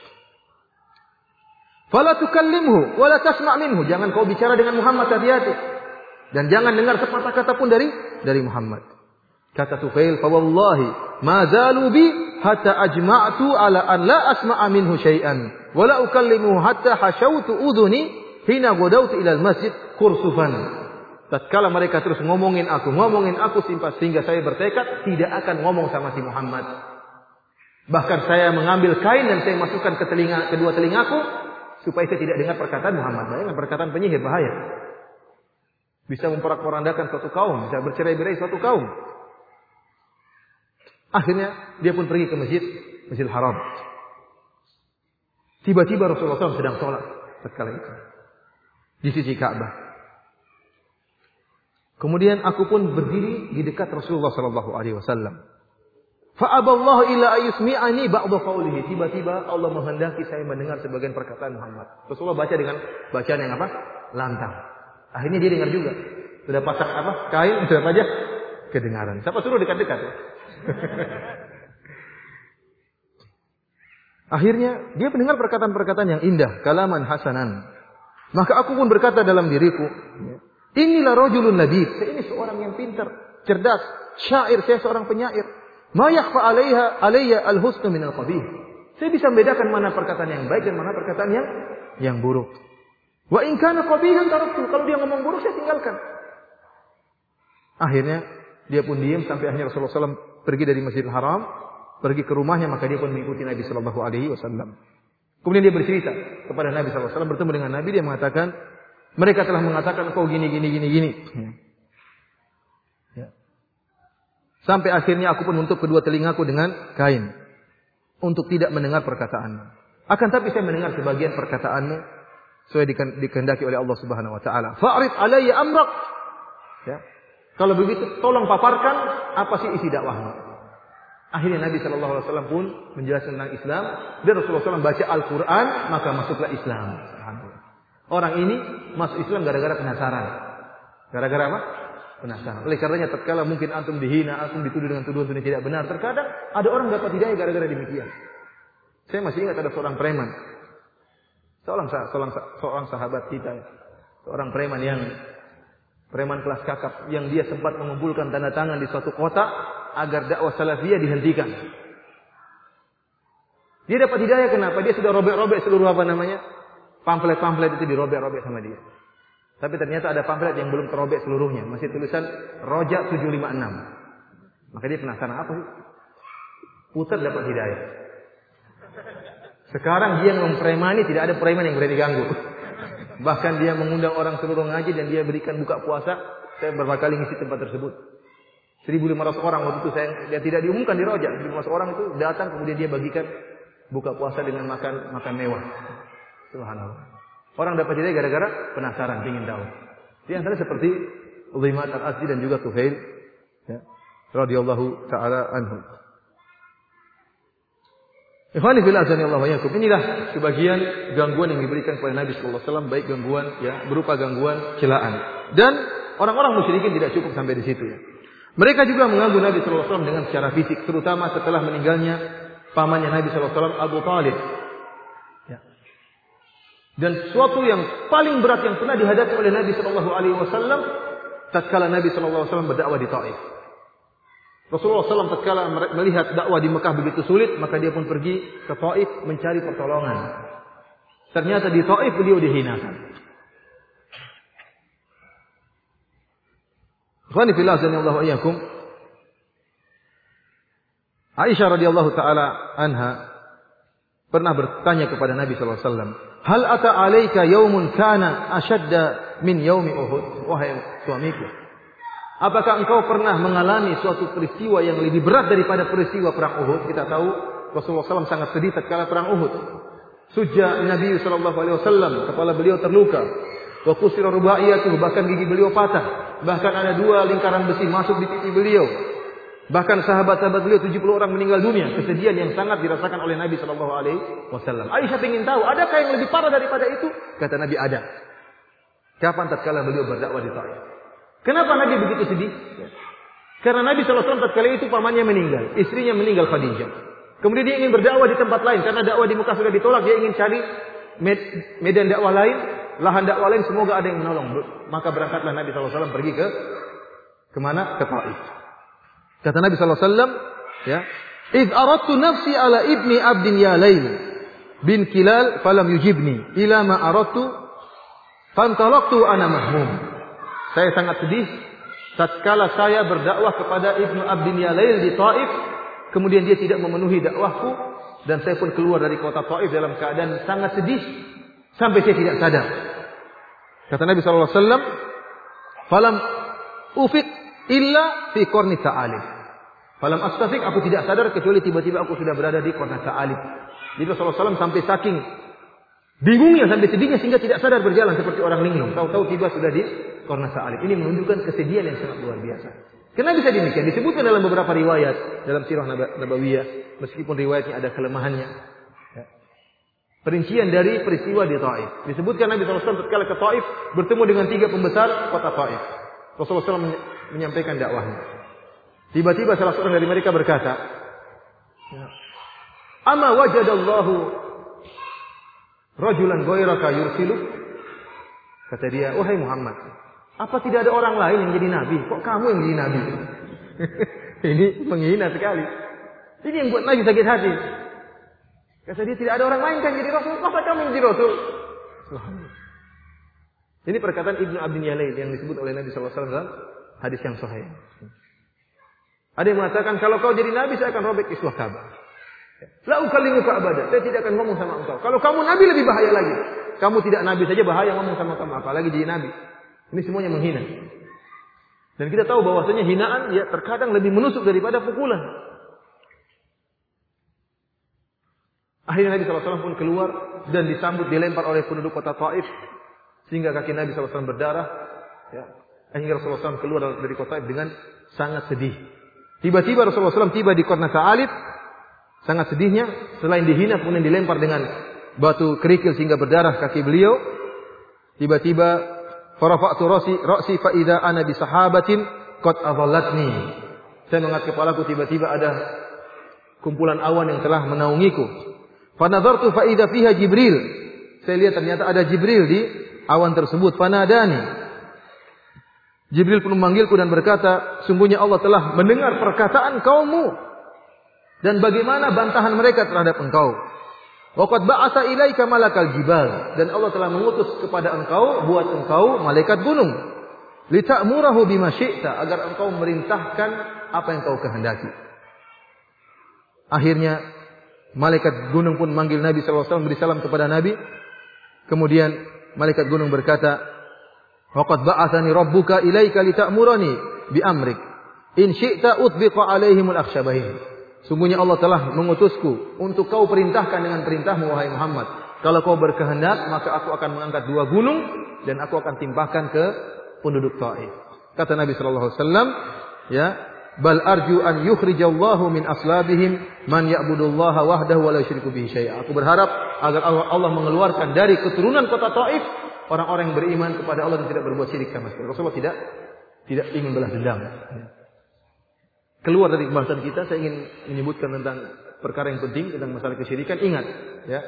Fala tukallimhu wa la tasma' minhu. Jangan kau bicara dengan Muhammad, hati-hati. Dan jangan dengar sepatah kata pun dari Muhammad. Kata Tufail, "Fa wallahi ma zalu bi hatta ajma'tu ala an la asma'a minhu syai'an wa la ukallimuhu hatta hashawtu udhuni hina ghadawtu ila al-masjid kursufan." Tatkala mereka terus ngomongin aku sehingga saya bertekad tidak akan ngomong sama si Muhammad. Bahkan saya mengambil kain dan saya masukkan ke kedua telingaku supaya saya tidak dengar perkataan Muhammad. Bayangkan perkataan penyihir bahaya. Bisa memporak-porandakan suatu kaum, bisa bercerai-berai suatu kaum. Akhirnya dia pun pergi ke Masjidil Haram. Tiba-tiba Rasulullah SAW sedang sholat tatkala itu di sisi Ka'bah. Kemudian aku pun berdiri di dekat Rasulullah SAW. Fa'aballahu illa ayusmi'ani ba'da qawlihi. Tiba-tiba Allah menghendaki saya mendengar sebagian perkataan Muhammad. Rasulullah baca dengan bacaan yang lantang. Akhirnya dia dengar juga. Sudah pasang kain, sudah aja kedengaran. Siapa suruh dekat-dekat? Akhirnya dia mendengar perkataan-perkataan yang indah, kalaman hasanan. Maka aku pun berkata dalam diriku, inilah rajulun labib. Saya ini seorang yang pintar, cerdas, syair, saya seorang penyair. Ma yakhfa alayya al-husnu min al-qabih. Saya bisa membedakan mana perkataan yang baik dan mana perkataan yang buruk. Wa in kana qabihan taraktu. Kalau dia ngomong buruk saya tinggalkan. Akhirnya dia pun diam sampai akhirnya Rasulullah SAW pergi dari Masjidil Haram, pergi ke rumahnya, maka dia pun mengikuti Nabi sallallahu alaihi wasallam. Kemudian dia bercerita kepada Nabi sallallahu alaihi wasallam, bertemu dengan Nabi, dia mengatakan, mereka telah mengatakan kau gini. Ya. Sampai akhirnya aku pun menutup kedua telingaku dengan kain untuk tidak mendengar perkataanmu. Akan tapi saya mendengar sebagian perkataanmu sesuai dikehendaki oleh Allah Subhanahu wa taala. Fa'rid alayya amrak. Ya. Kalau begitu tolong paparkan apa sih isi dakwahmu. Akhirnya Nabi sallallahu alaihi wasallam pun menjelaskan tentang Islam dan Rasulullah SAW baca Al-Qur'an, maka masuklah Islam. Orang ini masuk Islam gara-gara penasaran. Gara-gara apa? Penasaran. Oleh karenanya tatkala mungkin antum dihina, antum dituduh dengan tuduhan yang tidak benar, terkadang ada orang dapat hidayah gara-gara demikian. Saya masih ingat ada seorang preman. Seorang sahabat kita, seorang preman kelas kakap yang dia sempat mengumpulkan tanda tangan di suatu kota agar dakwah salafiyah dihentikan. Dia dapat hidayah kenapa? Dia sudah robek-robek seluruh pamflet-pamflet itu dirobek-robek sama dia. Tapi ternyata ada pamflet yang belum terobek seluruhnya, masih tulisan Rojak 756. Maka dia penasaran apa sih? Putar dapat hidayah. Sekarang dia mempremani, tidak ada preman yang berani ganggu. Bahkan dia mengundang orang seluruh ngaji dan dia berikan buka puasa. Saya beberapa kali ngisi tempat tersebut. 1.500 orang waktu itu dia tidak diumumkan di Rojak. 1.500 orang itu datang kemudian dia bagikan buka puasa dengan makan mewah. Subhanallah. Orang dapat hidayah gara-gara penasaran, ingin tahu. Di antara seperti Uthaymat al-Azdi dan juga Tufail, ya, radhiyallahu taala anhu. Ikhwani fillah azanillahu wa iyyakum. Inilah sebagian gangguan yang diberikan kepada Nabi sallallahu alaihi wasallam, baik gangguan berupa gangguan celaan. Dan orang-orang musyrikin tidak cukup sampai di situ ya. Mereka juga mengganggu Nabi sallallahu alaihi wasallam dengan secara fisik, terutama setelah meninggalnya pamannya Nabi sallallahu alaihi wasallam, Abu Talib. Ya. Dan suatu yang paling berat yang pernah dihadapi oleh Nabi sallallahu alaihi wasallam tatkala Nabi sallallahu alaihi wasallam berdakwah di Taif. Rasulullah SAW tatkala melihat dakwah di Mekah begitu sulit, maka dia pun pergi ke Taif mencari pertolongan. Ternyata di Taif beliau dihinakan. Ikhwani fillah azanillahu wa iyyakum. Aisyah radhiyallahu taala anha pernah bertanya kepada Nabi sallallahu alaihi wasallam, "Hal ata 'alaika yaumun kana ashadda min yaumi Uhud?" Wahai suamiku, apakah engkau pernah mengalami suatu peristiwa yang lebih berat daripada peristiwa perang Uhud? Kita tahu Rasulullah SAW sangat sedih tatkala perang Uhud. Sujja Nabi SAW, kepala beliau terluka. Wa kusira rubaiyatuh, bahkan gigi beliau patah. Bahkan ada 2 lingkaran besi masuk di pipi beliau. Bahkan sahabat-sahabat beliau 70 orang meninggal dunia. Kesedihan yang sangat dirasakan oleh Nabi SAW. Aisyah ingin tahu, adakah yang lebih parah daripada itu? Kata Nabi, ada. Kapan tatkala beliau berdakwah di Taif? Kenapa Nabi begitu sedih? Karena Nabi SAW tatkala itu pamannya meninggal, istrinya meninggal Khadijah. Kemudian dia ingin berdakwah di tempat lain karena dakwah di Mekah sudah ditolak, dia ingin cari medan dakwah lain, lahan dakwah lain, semoga ada yang menolong. Maka berangkatlah Nabi SAW pergi ke mana? Ke Taif. Kata Nabi SAW, ya, "Idh aradtu nafsi ala ibni abdin ya Lail bin Kilal falam yujibni ila ma aradtu fantalaqtu ana mahmum." Saya sangat sedih tatkala saya berdakwah kepada Ibnu Abdin Yalail di Taif, kemudian dia tidak memenuhi dakwahku dan saya pun keluar dari kota Taif dalam keadaan sangat sedih sampai saya tidak sadar. Kata Nabi sallallahu alaihi wasallam, "Falam ufiq illa fi qarni ta'alib." Falam astafiq, aku tidak sadar kecuali tiba-tiba aku sudah berada di qarni ta'alib. Jadi Rasulullah SAW sampai saking bingungnya, sampai sedihnya sehingga tidak sadar berjalan seperti orang linglung. Tahu-tahu tiba sudah di qarni ta'alib. Ini menunjukkan kesedihan yang sangat luar biasa. Kenapa bisa demikian? Disebutkan dalam beberapa riwayat dalam sirah Nabawiyah, meskipun riwayatnya ada kelemahannya. Perincian dari peristiwa di Taif. Disebutkan Nabi SAW tatkala ke Taif bertemu dengan 3 pembesar kota Taif. Rasulullah SAW menyampaikan dakwahnya. Tiba-tiba salah seorang dari mereka berkata, "Ama wajadallahu rajulan ghairaka yursilu?" Kata dia, "Wahai Muhammad, apa tidak ada orang lain yang jadi nabi? Kok kamu yang jadi nabi?" Ini menghina sekali. Ini yang buat Nabi sakit hati. Kata dia, tidak ada orang lain kan jadi Rasul. Masa kamu yang jadi Rasul? Ini perkataan Ibnu Abdin Yalail yang disebut oleh Nabi SAW dalam hadis yang sahih. Ada yang mengatakan, kalau kau jadi Nabi, saya akan robek iswah Ka'bah. La ukallimuka abada. Saya tidak akan ngomong sama engkau. Kalau kamu Nabi lebih bahaya lagi. Kamu tidak Nabi saja bahaya ngomong sama kamu. Apalagi jadi Nabi. Ini semuanya menghina. Dan kita tahu bahwasanya hinaan ya terkadang lebih menusuk daripada pukulan. Akhirnya Nabi SAW pun keluar dan disambut, dilempar oleh penduduk kota Taif sehingga kaki Nabi SAW berdarah. Ya. Akhirnya Rasulullah SAW keluar dari kota Taif dengan sangat sedih. Tiba-tiba Rasulullah SAW tiba di Qarni Ta'alib, sangat sedihnya. Selain dihina, kemudian dilempar dengan batu kerikil sehingga berdarah kaki beliau. Tiba-tiba farafa'tu ra'si fa idza ana bi sahabatin qad adallatni. Saya mengangkat kepalaku, tiba-tiba ada kumpulan awan yang telah menaungiku. Fanadhartu fa idza fiha Jibril. Saya lihat ternyata ada Jibril di awan tersebut. Fanadani. Jibril pun memanggilku dan berkata, sungguhnya Allah telah mendengar perkataan kaummu dan bagaimana bantahan mereka terhadap engkau. Wa qad ba'atha ilaika malakal jibal, dan Allah telah mengutus kepada engkau, buat engkau malaikat gunung. Lita'murahu bima syi'ta, agar engkau merintahkan apa yang kau kehendaki. Akhirnya malaikat gunung pun manggil Nabi SAW, beri salam kepada Nabi. Kemudian malaikat gunung berkata, "Waqad ba'athani rabbuka ilaika lita'murani bi amrik. In syi'ta utbiqa alaihimul akhsyabain." Sungguhnya Allah telah mengutusku untuk kau perintahkan dengan perintahmu, wahai Muhammad. Kalau kau berkehendak, maka aku akan mengangkat 2 gunung dan aku akan timpahkan ke penduduk Taif. Kata Nabi SAW, ya, bal arju an yukhrijallahu min aslabihim man ya'budullaha wahdahu wa la yusyriku bihi syai'a. Aku berharap agar Allah mengeluarkan dari keturunan kota Taif orang-orang yang beriman kepada Allah dan tidak berbuat syirik sama sekali. Rasulullah tidak ingin balas dendam. Keluar dari pembahasan kita, saya ingin menyebutkan tentang perkara yang penting tentang masalah kesyirikan. Ingat, ya.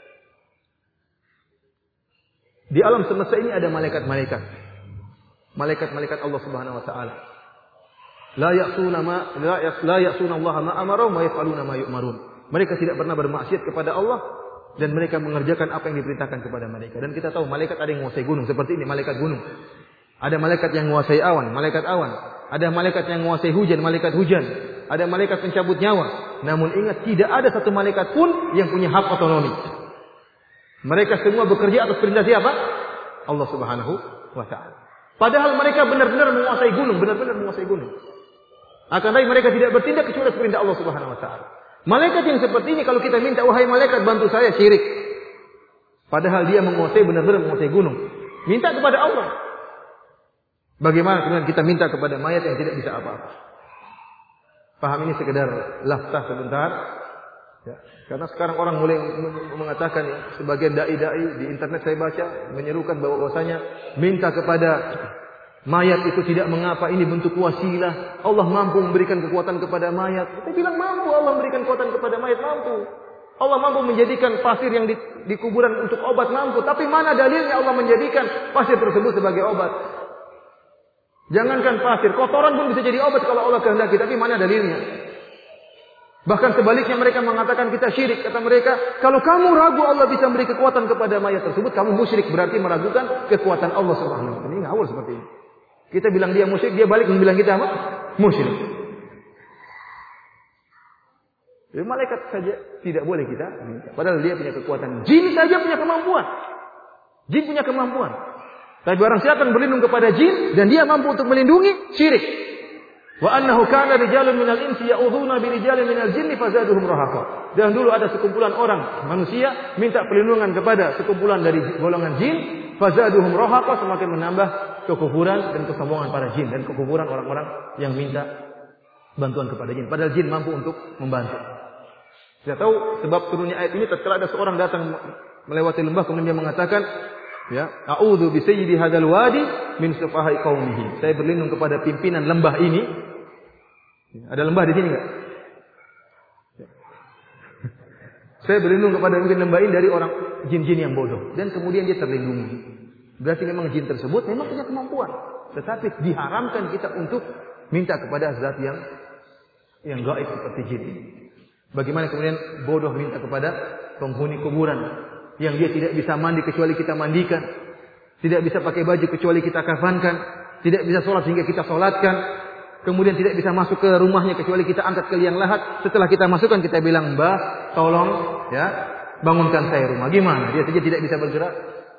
Di alam semesta ini ada malaikat-malaikat. Malaikat-malaikat Allah Subhanahu wa taala. La ya'suna Allah ma amarahum wa yaf'aluna ma yu'marun. Mereka tidak pernah bermaksiat kepada Allah dan mereka mengerjakan apa yang diperintahkan kepada mereka. Dan kita tahu malaikat ada yang menguasai gunung, seperti ini malaikat gunung. Ada malaikat yang menguasai awan, malaikat awan. Ada malaikat yang menguasai hujan, malaikat hujan. Ada malaikat pencabut nyawa. Namun ingat, tidak ada satu malaikat pun yang punya hak otonomi. Mereka semua bekerja atas perintah siapa? Allah Subhanahu wa taala. Padahal mereka benar-benar menguasai gunung, benar-benar menguasai gunung. Akan tetapi mereka tidak bertindak kecuali perintah Allah Subhanahu wa taala. Malaikat yang seperti ini kalau kita minta, wahai malaikat bantu saya, syirik. Padahal dia menguasai, benar-benar menguasai gunung. Minta kepada Allah. Bagaimana kemudian kita minta kepada mayat yang tidak bisa apa-apa? Paham, ini sekedar laftah sebentar. Ya. Karena sekarang orang mulai mengatakan, ya, sebagian dai-dai di internet saya baca menyerukan bahwasanya minta kepada mayat itu tidak mengapa, ini bentuk wasilah. Allah mampu memberikan kekuatan kepada mayat. Kita bilang mampu Allah memberikan kekuatan kepada mayat, mampu. Allah mampu menjadikan pasir yang di kuburan untuk obat, mampu. Tapi mana dalilnya Allah menjadikan pasir tersebut sebagai obat? Jangankan pasir, kotoran pun bisa jadi obat kalau Allah kehendaki. Tapi mana dalilnya? Bahkan sebaliknya mereka mengatakan kita syirik. Kata mereka, kalau kamu ragu Allah bisa memberi kekuatan kepada mayat tersebut, kamu musyrik, berarti meragukan kekuatan Allah Subhanahu wa taala. Ini ngawur seperti ini. Kita bilang dia musyrik, dia balik membilang kita apa? Musyrik. Jadi malaikat saja tidak boleh kita minta. Padahal dia punya kekuatan. Jin saja punya kemampuan. Jin punya kemampuan. Tapi barang siapa yang berlindung kepada jin dan dia mampu untuk melindungi, syirik. Wa annahu kana rijalun minal insi ya'udhuna bi rijalin minal jinni fazaduhum rahaqa. Dan dulu ada sekumpulan orang manusia minta perlindungan kepada sekumpulan dari golongan jin, fazaduhum rahaqa, semakin menambah kekufuran dan kesombongan para jin dan kekufuran orang-orang yang minta bantuan kepada jin. Padahal jin mampu untuk membantu. Kita tahu sebab turunnya ayat ini tatkala ada seorang datang melewati lembah kemudian dia mengatakan, ya, a'udzu bi sayyidi hadzal wadi min sufahai qaumihi. Saya berlindung kepada pimpinan lembah ini. Ada lembah di sini enggak? Ya. Saya berlindung kepada pimpinan lembah ini dari orang jin-jin yang bodoh dan kemudian dia terlindungi. Berarti memang jin tersebut memang punya kemampuan, tetapi diharamkan kita untuk minta kepada zat yang gaib seperti jin. Bagaimana kemudian bodoh minta kepada penghuni kuburan yang dia tidak bisa mandi kecuali kita mandikan, tidak bisa pakai baju kecuali kita kafankan, tidak bisa sholat hingga kita sholatkan, kemudian tidak bisa masuk ke rumahnya kecuali kita angkat ke liang lahat. Setelah kita masukkan kita bilang, Mbah, tolong ya bangunkan saya rumah. Gimana? Dia saja tidak bisa bergerak.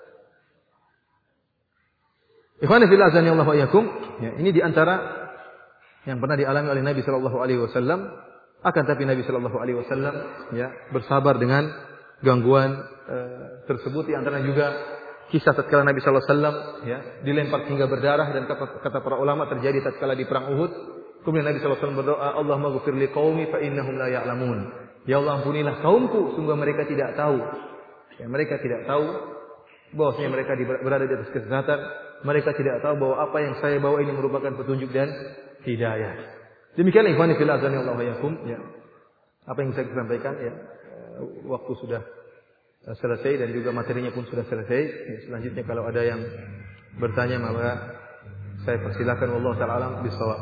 Ikhwani fillah azanillahu wa iyyakum. Ya, ini di antara yang pernah dialami oleh Nabi sallallahu alaihi wasallam. Akan tapi Nabi sallallahu alaihi wasallam ya bersabar dengan gangguan tersebut. Di antara juga kisah tatkala Nabi sallallahu alaihi wasallam ya dilempar hingga berdarah dan kata para ulama terjadi tatkala di perang Uhud. Kemudian Nabi sallallahu alaihi wasallam berdoa, Allahumma ghfir li qaumi fa innahum la ya'lamun. Ya Allah, ampunilah kaumku sungguh mereka tidak tahu. Ya, mereka tidak tahu bahwasanya mereka berada di atas kesesatan. Mereka tidak tahu bahwa apa yang saya bawa ini merupakan petunjuk dan hidayah. Demikian ikhwani fillah azanillahu wa iyyakum ya. Apa yang saya sampaikan ya, waktu sudah selesai dan juga materinya pun sudah selesai. Ya, selanjutnya kalau ada yang bertanya maka saya persilakan, wallahu taala alam bisawab.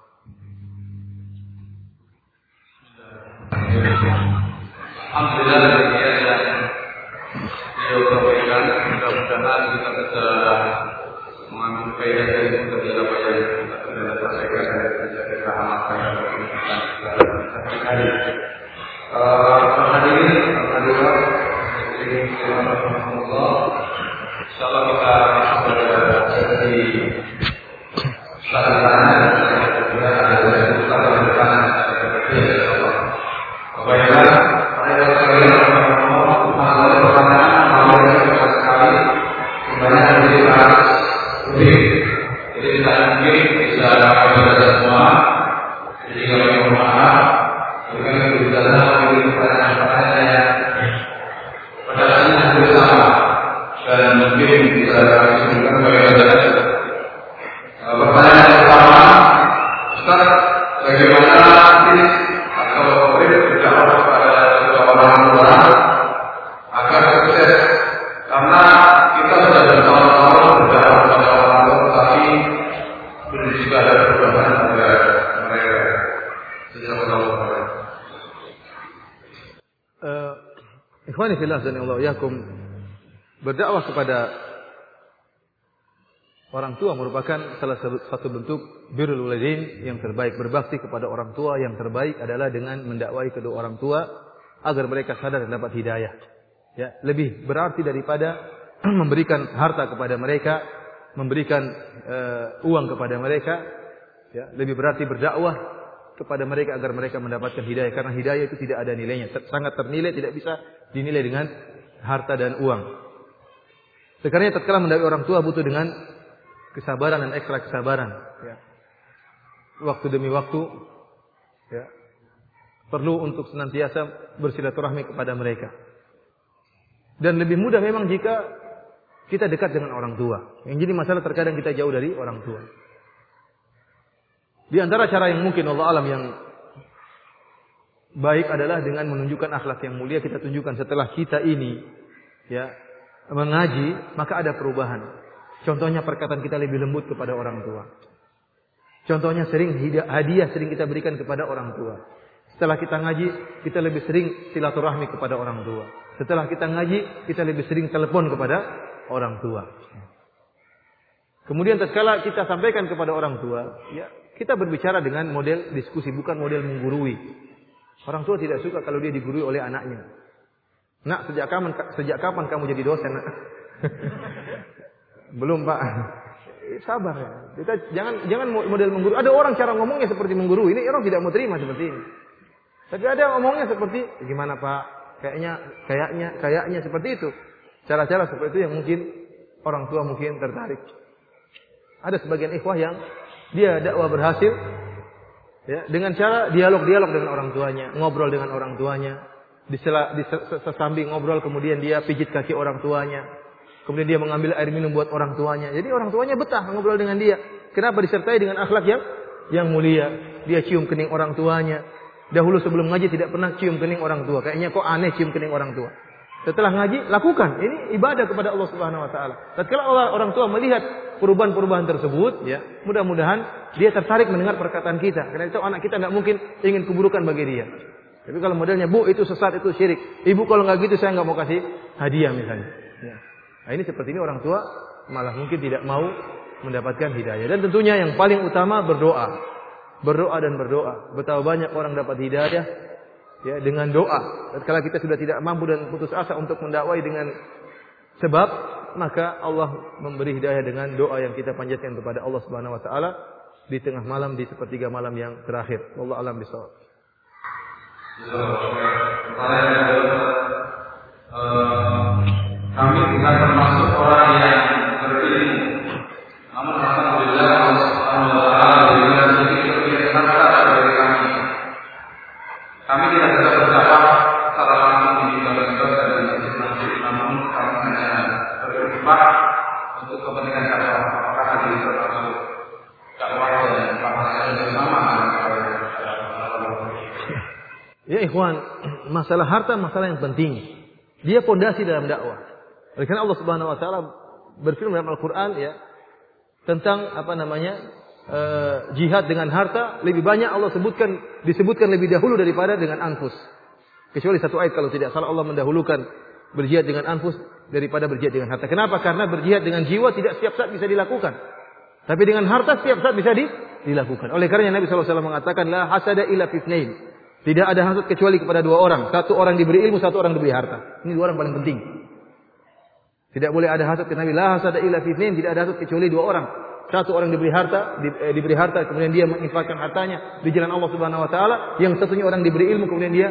Alhamdulillah ya yang beliau sampaikan, mudah-mudahan kita bisa mengambil faedah dari apa yang kita sampaikan dan menjadi rahmat yang insyaallah kita sesi berdakwah kepada orang tua merupakan salah satu bentuk birrul walidain yang terbaik. Berbakti kepada orang tua yang terbaik adalah dengan mendakwai kedua orang tua agar mereka sadar dan dapat hidayah. Ya, lebih berarti daripada memberikan harta kepada mereka, memberikan uang kepada mereka. Ya, lebih berarti berdakwah kepada mereka agar mereka mendapatkan hidayah, karena hidayah itu tidak ada nilainya, sangat ternilai, tidak bisa dinilai dengan harta dan uang. Sekarang tatkala mendakwai orang tua butuh dengan kesabaran dan ekstra kesabaran. Ya. Waktu demi waktu, ya, perlu untuk senantiasa bersilaturahmi kepada mereka. Dan lebih mudah memang jika kita dekat dengan orang tua. Yang jadi masalah terkadang kita jauh dari orang tua. Di antara cara yang mungkin Allah alam yang baik adalah dengan menunjukkan akhlak yang mulia. Kita tunjukkan setelah kita ini ya mengaji, maka ada perubahan. Contohnya perkataan kita lebih lembut kepada orang tua. Contohnya sering hadiah sering kita berikan kepada orang tua. Setelah kita ngaji, kita lebih sering silaturahmi kepada orang tua. Setelah kita ngaji, kita lebih sering telepon kepada orang tua. Kemudian tatkala kita sampaikan kepada orang tua, ya, kita berbicara dengan model diskusi, bukan model menggurui. Orang tua tidak suka kalau dia digurui oleh anaknya. Nak, sejak kapan kamu jadi dosen? Nak? Belum, Pak. Sabar ya. Kita jangan model mengguru. Ada orang cara ngomongnya seperti mengguru. Ini orang tidak mau terima seperti ini. Tapi ada ngomongnya seperti gimana, Pak? Kayaknya seperti itu. Cara-cara seperti itu yang mungkin orang tua mungkin tertarik. Ada sebagian ikhwah yang dia dakwah berhasil ya, dengan cara dialog dengan orang tuanya, ngobrol dengan orang tuanya, sesambil ngobrol kemudian dia pijit kaki orang tuanya, kemudian dia mengambil air minum buat orang tuanya. Jadi orang tuanya betah ngobrol dengan dia. Kenapa? Disertai dengan akhlak yang mulia. Dia cium kening orang tuanya. Dahulu sebelum ngaji tidak pernah cium kening orang tua. Kayaknya kok aneh cium kening orang tua. Setelah ngaji, lakukan. Ini ibadah kepada Allah Subhanahu wa taala. Tatkala orang tua melihat perubahan-perubahan tersebut, ya, mudah-mudahan dia tertarik mendengar perkataan kita. Karena itu anak kita enggak mungkin ingin keburukan bagi dia. Tapi kalau modelnya, Bu, itu sesat, itu syirik. Ibu, kalau enggak gitu saya enggak mau kasih hadiah misalnya. Ya. Nah, ini seperti ini orang tua malah mungkin tidak mau mendapatkan hidayah. Dan tentunya yang paling utama berdoa. Berdoa dan berdoa. Betapa banyak orang dapat hidayah ya dengan doa. Kalau kita sudah tidak mampu dan putus asa untuk mendakwai dengan sebab, maka Allah memberi hidayah dengan doa yang kita panjatkan kepada Allah Subhanahu wa taala di tengah malam, di sepertiga malam yang terakhir. Wallahu a'lam bishawab. Kami bukan termasuk orang yang berilmu. Namun alhamdulillah Allah Subhanahu wa taala berikan sedikit harta dari kami. Kami tidak bisa berdakwah secara langsung di lembaga dan masjid-masjid, namun kami hanya berkhidmat untuk kepentingan dakwah. Apakah hal ini termasuk dakwah dan pemahaman bersama? Ya ikhwan, masalah harta masalah yang penting. Dia fondasi dalam dakwah. Oleh karena Allah Subhanahu wa taala berfirman dalam Al-Qur'an ya tentang jihad dengan harta lebih banyak Allah disebutkan lebih dahulu daripada dengan anfus. Kecuali satu ayat kalau tidak salah Allah mendahulukan berjihad dengan anfus daripada berjihad dengan harta. Kenapa? Karena berjihad dengan jiwa tidak setiap saat bisa dilakukan. Tapi dengan harta setiap saat bisa dilakukan. Oleh karena Nabi SAW mengatakan la hasada illa fitnain. Tidak ada hasad kecuali kepada dua orang. Satu orang diberi ilmu, satu orang diberi harta. Ini dua orang paling penting. Tidak boleh ada hasad kepada Nabi. La hasada illa fitnain. Tidak ada hasad kecuali dua orang. Satu orang diberi harta, kemudian dia menginfakkan hartanya di jalan Allah Subhanahu wa taala. Yang satunya orang diberi ilmu, kemudian dia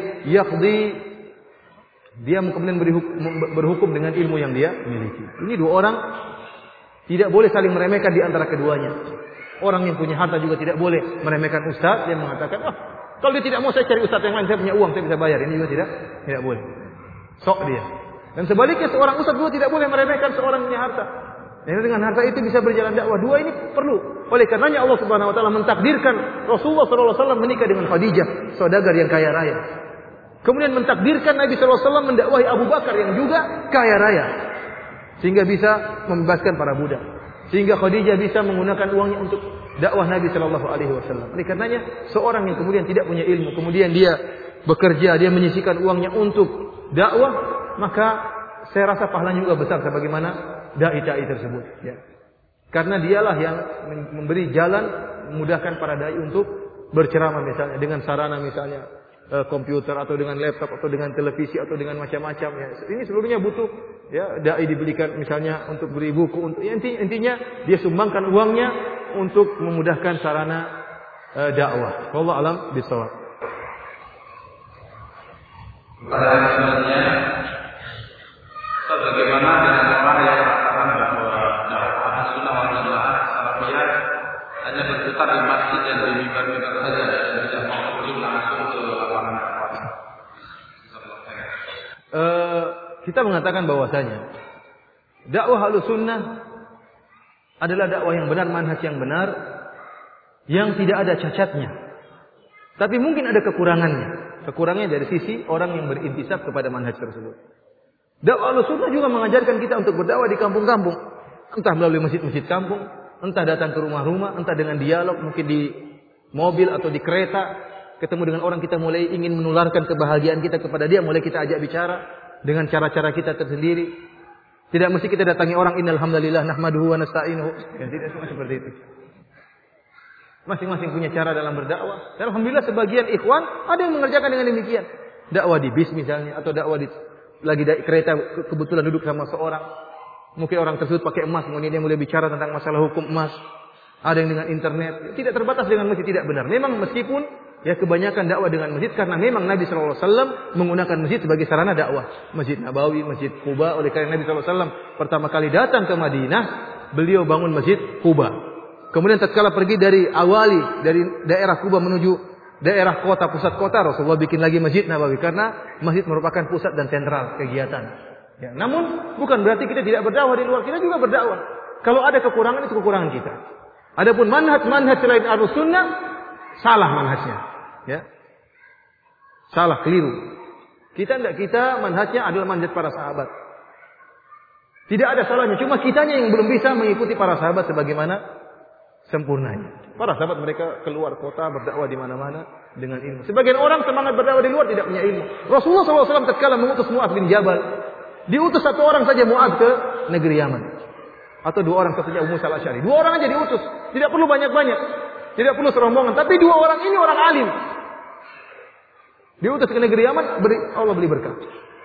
kemudian berhukum dengan ilmu yang dia miliki. Ini dua orang tidak boleh saling meremehkan di antara keduanya. Orang yang punya harta juga tidak boleh meremehkan ustaz yang mengatakan, kalau dia tidak mau saya cari ustaz yang lain, saya punya uang, saya bisa bayar. Ini juga tidak boleh. Sok dia. Dan sebaliknya seorang ustaz juga tidak boleh meremehkan seorang yang punya harta. Dan dengan harta itu bisa berjalan dakwah. Dua ini perlu. Oleh karenanya Allah Subhanahu wa taala mentakdirkan Rasulullah sallallahu alaihi wasallam menikah dengan Khadijah, saudagar yang kaya raya. Kemudian mentakdirkan Nabi sallallahu alaihi wasallam mendakwahi Abu Bakar yang juga kaya raya. Sehingga bisa membebaskan para budak. Sehingga Khadijah bisa menggunakan uangnya untuk dakwah Nabi sallallahu alaihi wasallam. Oleh karenanya seorang yang kemudian tidak punya ilmu, kemudian dia bekerja, dia menyisihkan uangnya untuk dakwah, maka saya rasa pahalanya juga besar sebagaimana dai-dai tersebut ya. Karena dialah yang memberi jalan, memudahkan para dai untuk berceramah misalnya dengan sarana misalnya komputer atau dengan laptop atau dengan televisi atau dengan macam-macam ya. Ini seluruhnya butuh ya, dai dibelikan misalnya untuk beri buku untuk ya, intinya dia sumbangkan uangnya untuk memudahkan sarana dakwah. Wallahu a'lam bishawab. Selanjutnya, bagaimana dengan orang yang mengatakan bahwa dakwah sunnah wal jamaah salafiyah hanya berputar di masjid dan di mimbar-mimbar saja dan tidak mau terjun langsung ke lapangan dakwah? Kita mengatakan bahwasanya dakwah Ahlussunnah adalah dakwah yang benar, manhaj yang benar, yang tidak ada cacatnya. Tapi mungkin ada kekurangannya. Kekurangannya dari sisi orang yang berintisab kepada manhaj tersebut. Dakwah Ahlussunnah juga mengajarkan kita untuk berdakwah di kampung-kampung. Entah melalui masjid-masjid kampung, entah datang ke rumah-rumah, entah dengan dialog, mungkin di mobil atau di kereta. Ketemu dengan orang, kita mulai ingin menularkan kebahagiaan kita kepada dia, mulai kita ajak bicara dengan cara-cara kita tersendiri. Tidak mesti kita datangi orang, innal hamdalillah nahmaduhu wa nasta'inuhu. Ya, tidak semua seperti itu. Masing-masing punya cara dalam berdakwah. Dan alhamdulillah sebagian ikhwan ada yang mengerjakan dengan demikian. Dakwah di bis misalnya, atau dakwah di lagi di kereta kebetulan duduk sama seorang. Mungkin orang tersebut pakai emas, kemudian dia mulai bicara tentang masalah hukum emas. Ada yang dengan internet. Tidak terbatas dengan masjid, tidak benar. Memang meskipun ya kebanyakan dakwah dengan masjid karena memang Nabi SAW menggunakan masjid sebagai sarana dakwah. Masjid Nabawi, Masjid Quba. Oleh karena Nabi SAW pertama kali datang ke Madinah, beliau bangun Masjid Quba. Kemudian tatkala pergi dari daerah Quba menuju daerah kota, pusat kota, Rasulullah bikin lagi Masjid Nabawi karena masjid merupakan pusat dan sentral kegiatan. Ya, namun bukan berarti kita tidak berdakwah di luar, kita juga berdakwah. Kalau ada kekurangan, itu kekurangan kita. Adapun manhaj selain Ahlus Sunnah salah manhajnya, ya. Salah, keliru. Kita manhajnya adalah manhaj para sahabat. Tidak ada salahnya, cuma kitanya yang belum bisa mengikuti para sahabat sebagaimana sempurnanya. Para sahabat mereka keluar kota berdakwah di mana-mana dengan ilmu. Sebagian orang semangat berdakwah di luar tidak punya ilmu. Rasulullah SAW tatkala mengutus Mu'adz bin Jabal, diutus satu orang saja Mu'adz ke negeri Yaman. Atau dua orang saja Ummu Salah Asy'ari. Dua orang aja diutus. Tidak perlu banyak-banyak. Tidak perlu serombongan. Tapi dua orang ini orang alim. Diutus ke negeri Yaman, Allah beri berkah.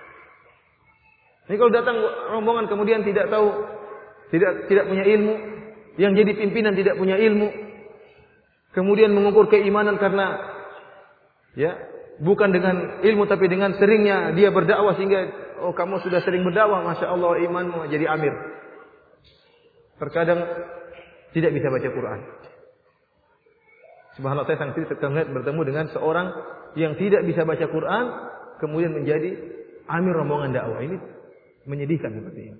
Ini kalau datang rombongan kemudian tidak tahu, tidak punya ilmu, yang jadi pimpinan tidak punya ilmu, kemudian mengukur keimanan karena ya bukan dengan ilmu tapi dengan seringnya dia berdakwah sehingga kamu sudah sering berdakwah, masya Allah imanmu jadi amir. Terkadang tidak bisa baca Quran. Subhanallah, saya sangat terkait bertemu dengan seorang yang tidak bisa baca Quran, kemudian menjadi amir rombongan dakwah. Ini menyedihkan seperti ini.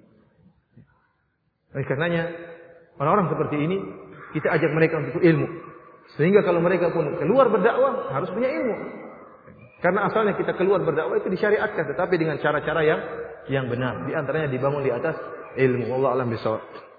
Oleh karenanya, orang-orang seperti ini kita ajak mereka untuk ilmu. Sehingga kalau mereka pun keluar berdakwah harus punya ilmu. Karena asalnya kita keluar berdakwah itu disyariatkan, tetapi dengan cara-cara yang benar. Di antaranya dibangun di atas ilmu. Wallahu a'lam bishawab.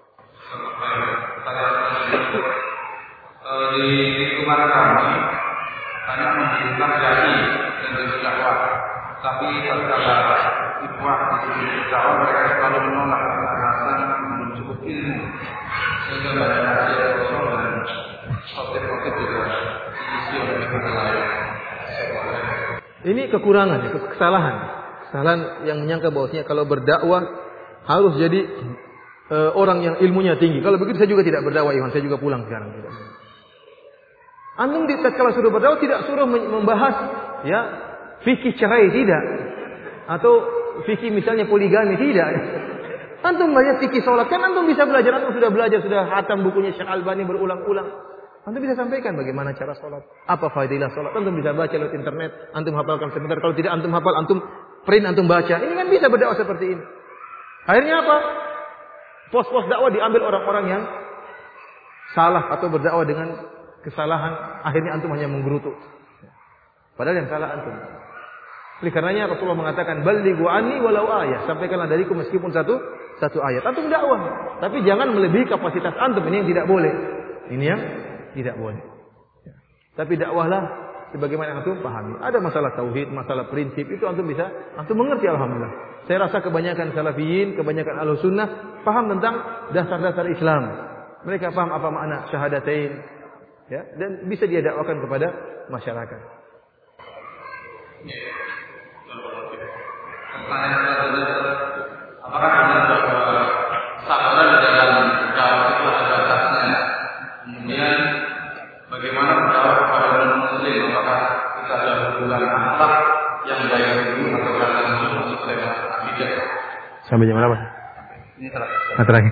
Di lingkungan kami banyak mendirikan dai dan berdakwah, tapi tatkala ikhwah di dakwah mereka selalu menolak alasan belum cukup ilmu, sehingga banyak nasihat Rasul dan khotib-khotib juga diisi oleh negara lain. Ini kekurangan, kesalahan yang menyangka bahwasanya kalau berdakwah harus jadi orang yang ilmunya tinggi. Kalau begitu saya juga tidak berdakwah, Iwan. Saya juga pulang sekarang. Antum kalau suruh berdakwah tidak suruh membahas ya fikih cerai, tidak. Atau fikih misalnya poligami, tidak. Antum banyak fikih sholat, kan antum bisa belajar. Antum sudah belajar, sudah hatam bukunya Syekh Albani berulang-ulang. Antum bisa sampaikan bagaimana cara sholat, apa fadilah sholat. Antum bisa baca lewat internet, antum hafalkan sebentar. Kalau tidak antum hafal, antum print, antum baca. Ini kan bisa berdakwah seperti ini. Akhirnya apa? Pos-pos dakwah diambil orang-orang yang salah atau berdakwah dengan kesalahan. Akhirnya antum hanya menggerutu. Padahal yang salah antum. Oleh karenanya Rasulullah mengatakan, "Ballighu anni walau ayah." Sampaikanlah dariku meskipun satu ayat. Antum dakwah, tapi jangan melebihi kapasitas antum. Ini yang tidak boleh. Ini yang tidak boleh. Tapi dakwahlah sebagaimana antum pahami. Ada masalah tauhid, masalah prinsip, itu antum mengerti, alhamdulillah. Saya rasa kebanyakan salafiyin, kebanyakan Ahlus Sunnah paham tentang dasar-dasar Islam. Mereka paham apa makna syahadatain, ya, dan bisa dia dakwakan kepada masyarakat. Pertanyaan selanjutnya, apakah benar bahwa sabaran dalam dakwah itu ada batasnya? Kemudian bagaimana berdakwah kepada non-muslim? Apakah kita ada hubungan akhlak yang baik dulu atau langsung masuk ke akidah? Sampai jam berapa? Ini terakhir. Terakhir.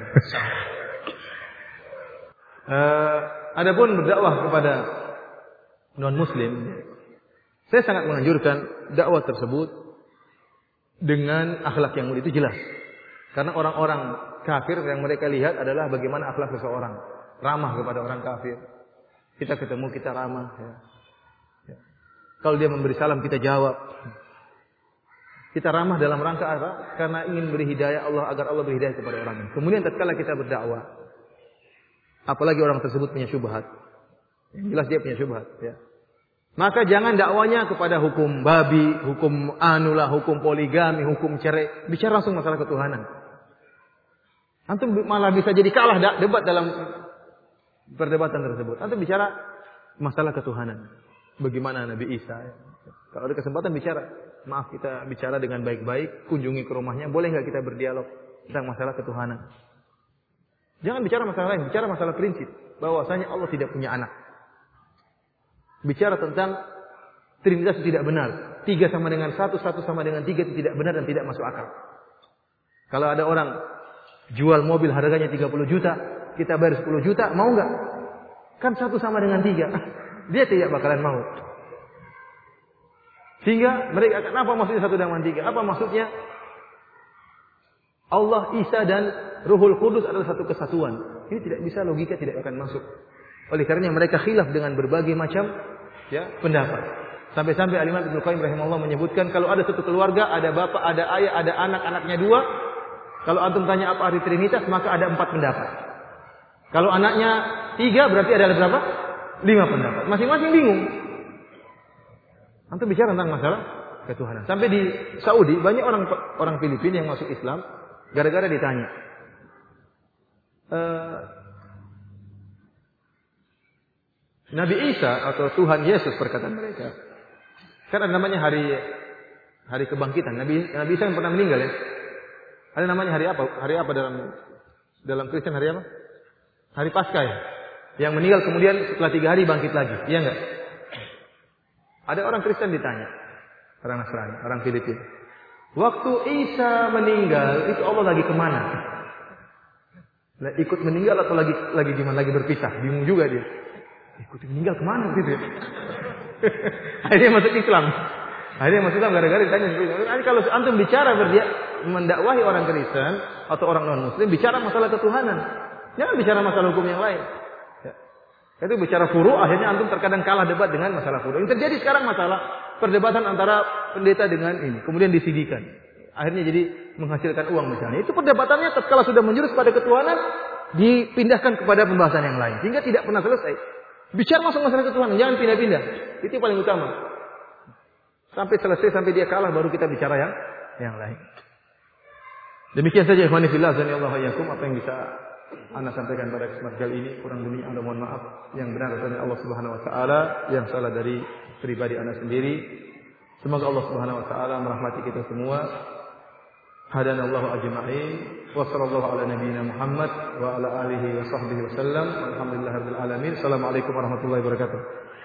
Adapun berdakwah kepada non-muslim, saya sangat menganjurkan dakwah tersebut dengan akhlak yang mulia, itu jelas. Karena orang-orang kafir yang mereka lihat adalah bagaimana akhlak seseorang. Ramah kepada orang kafir. Kita ketemu, kita ramah. Ya. Kalau dia memberi salam, kita jawab. Kita ramah dalam rangka apa? Karena ingin beri hidayah Allah, agar Allah beri hidayah kepada orang ini. Kemudian tatkala kita berdakwah, apalagi orang tersebut punya syubhat. Yang jelas dia punya syubhat. Ya. Maka jangan dakwanya kepada hukum babi, hukum anulah, hukum poligami, hukum cerai. Bicara langsung masalah ketuhanan. Antum malah bisa jadi kalah debat dalam perdebatan tersebut. Antum bicara masalah ketuhanan. Bagaimana Nabi Isa. Ya. Kalau ada kesempatan bicara. Maaf, kita bicara dengan baik-baik. Kunjungi ke rumahnya. Boleh nggak kita berdialog? tentang masalah ketuhanan. Jangan bicara masalah lain, bicara masalah prinsip. Bahwasanya Allah tidak punya anak. Bicara tentang Trinitas itu tidak benar. 3 sama dengan 1, 1 sama dengan 3 itu tidak benar dan tidak masuk akal. Kalau ada orang jual mobil harganya 30 juta, kita bayar 10 juta, mau nggak? Kan 1 sama dengan 3. Dia tidak bakalan mau. Sehingga mereka akan, apa maksudnya 1 dengan 3? Apa maksudnya? Allah, Isa dan Ruhul Kudus adalah satu kesatuan. Ini tidak bisa, logika tidak akan masuk. Oleh karena mereka khilaf dengan berbagai macam pendapat. Sampai-sampai Al-Imam Ibnu Qayyim rahimahullah menyebutkan kalau ada satu keluarga, ada bapak, ada ayah, ada anak, anaknya 2. Kalau antum tanya apa arti Trinitas, maka ada 4 pendapat. Kalau anaknya 3, berarti ada berapa? 5 pendapat. Masing-masing bingung. Antum bicara tentang masalah ketuhanan. Sampai di Saudi banyak orang Filipina yang masuk Islam gara-gara ditanya. Nabi Isa atau Tuhan Yesus, perkataan mereka. Kan ada namanya hari kebangkitan. Nabi Isa yang pernah meninggal ya. Ada namanya hari apa? Hari apa dalam Kristen, hari apa? Hari Paskah ya. Yang meninggal kemudian setelah 3 hari bangkit lagi. Iya enggak? Ada orang Kristen ditanya. Orang Nasrani, orang Filipina. Waktu Isa meninggal, itu Allah lagi kemana? Ikut meninggal atau lagi gimana? Lagi berpisah? Bingung juga dia. Ikut meninggal kemana gitu ya? Akhirnya masuk Islam. Gara-gara ditanya. Kalau antum bicara mendakwahi orang Kristen atau orang non-Muslim, bicara masalah ketuhanan. Jangan bicara masalah hukum yang lain. Itu bicara furu, akhirnya antum terkadang kalah debat dengan masalah furu. Yang terjadi sekarang masalah perdebatan antara pendeta dengan ini, kemudian disidikan. Akhirnya jadi menghasilkan uang misalnya. Itu perdebatannya tatkala sudah menjurus pada ketuhanan, dipindahkan kepada pembahasan yang lain. Sehingga tidak pernah selesai. Bicara masalah ketuhanan, jangan pindah-pindah. Itu paling utama. Sampai selesai, sampai dia kalah, baru kita bicara yang lain. Demikian saja ikhwani fillah, azanillahu wa iyyakum, apa yang bisa Anda sampaikan pada kesempatan kali ini. Kurang lebihnya Anda mohon maaf. Yang benar dari Allah Subhanahu wa taala, yang salah dari pribadi Anda sendiri. Semoga Allah Subhanahu wa taala merahmati kita semua. Hadanallahu ajma'in. Wa sallallahu ala nabiyyina Muhammad wa ala alihi wa sahbihi wasallam. Alhamdulillahirabbil alamin. Assalamualaikum warahmatullahi wabarakatuh.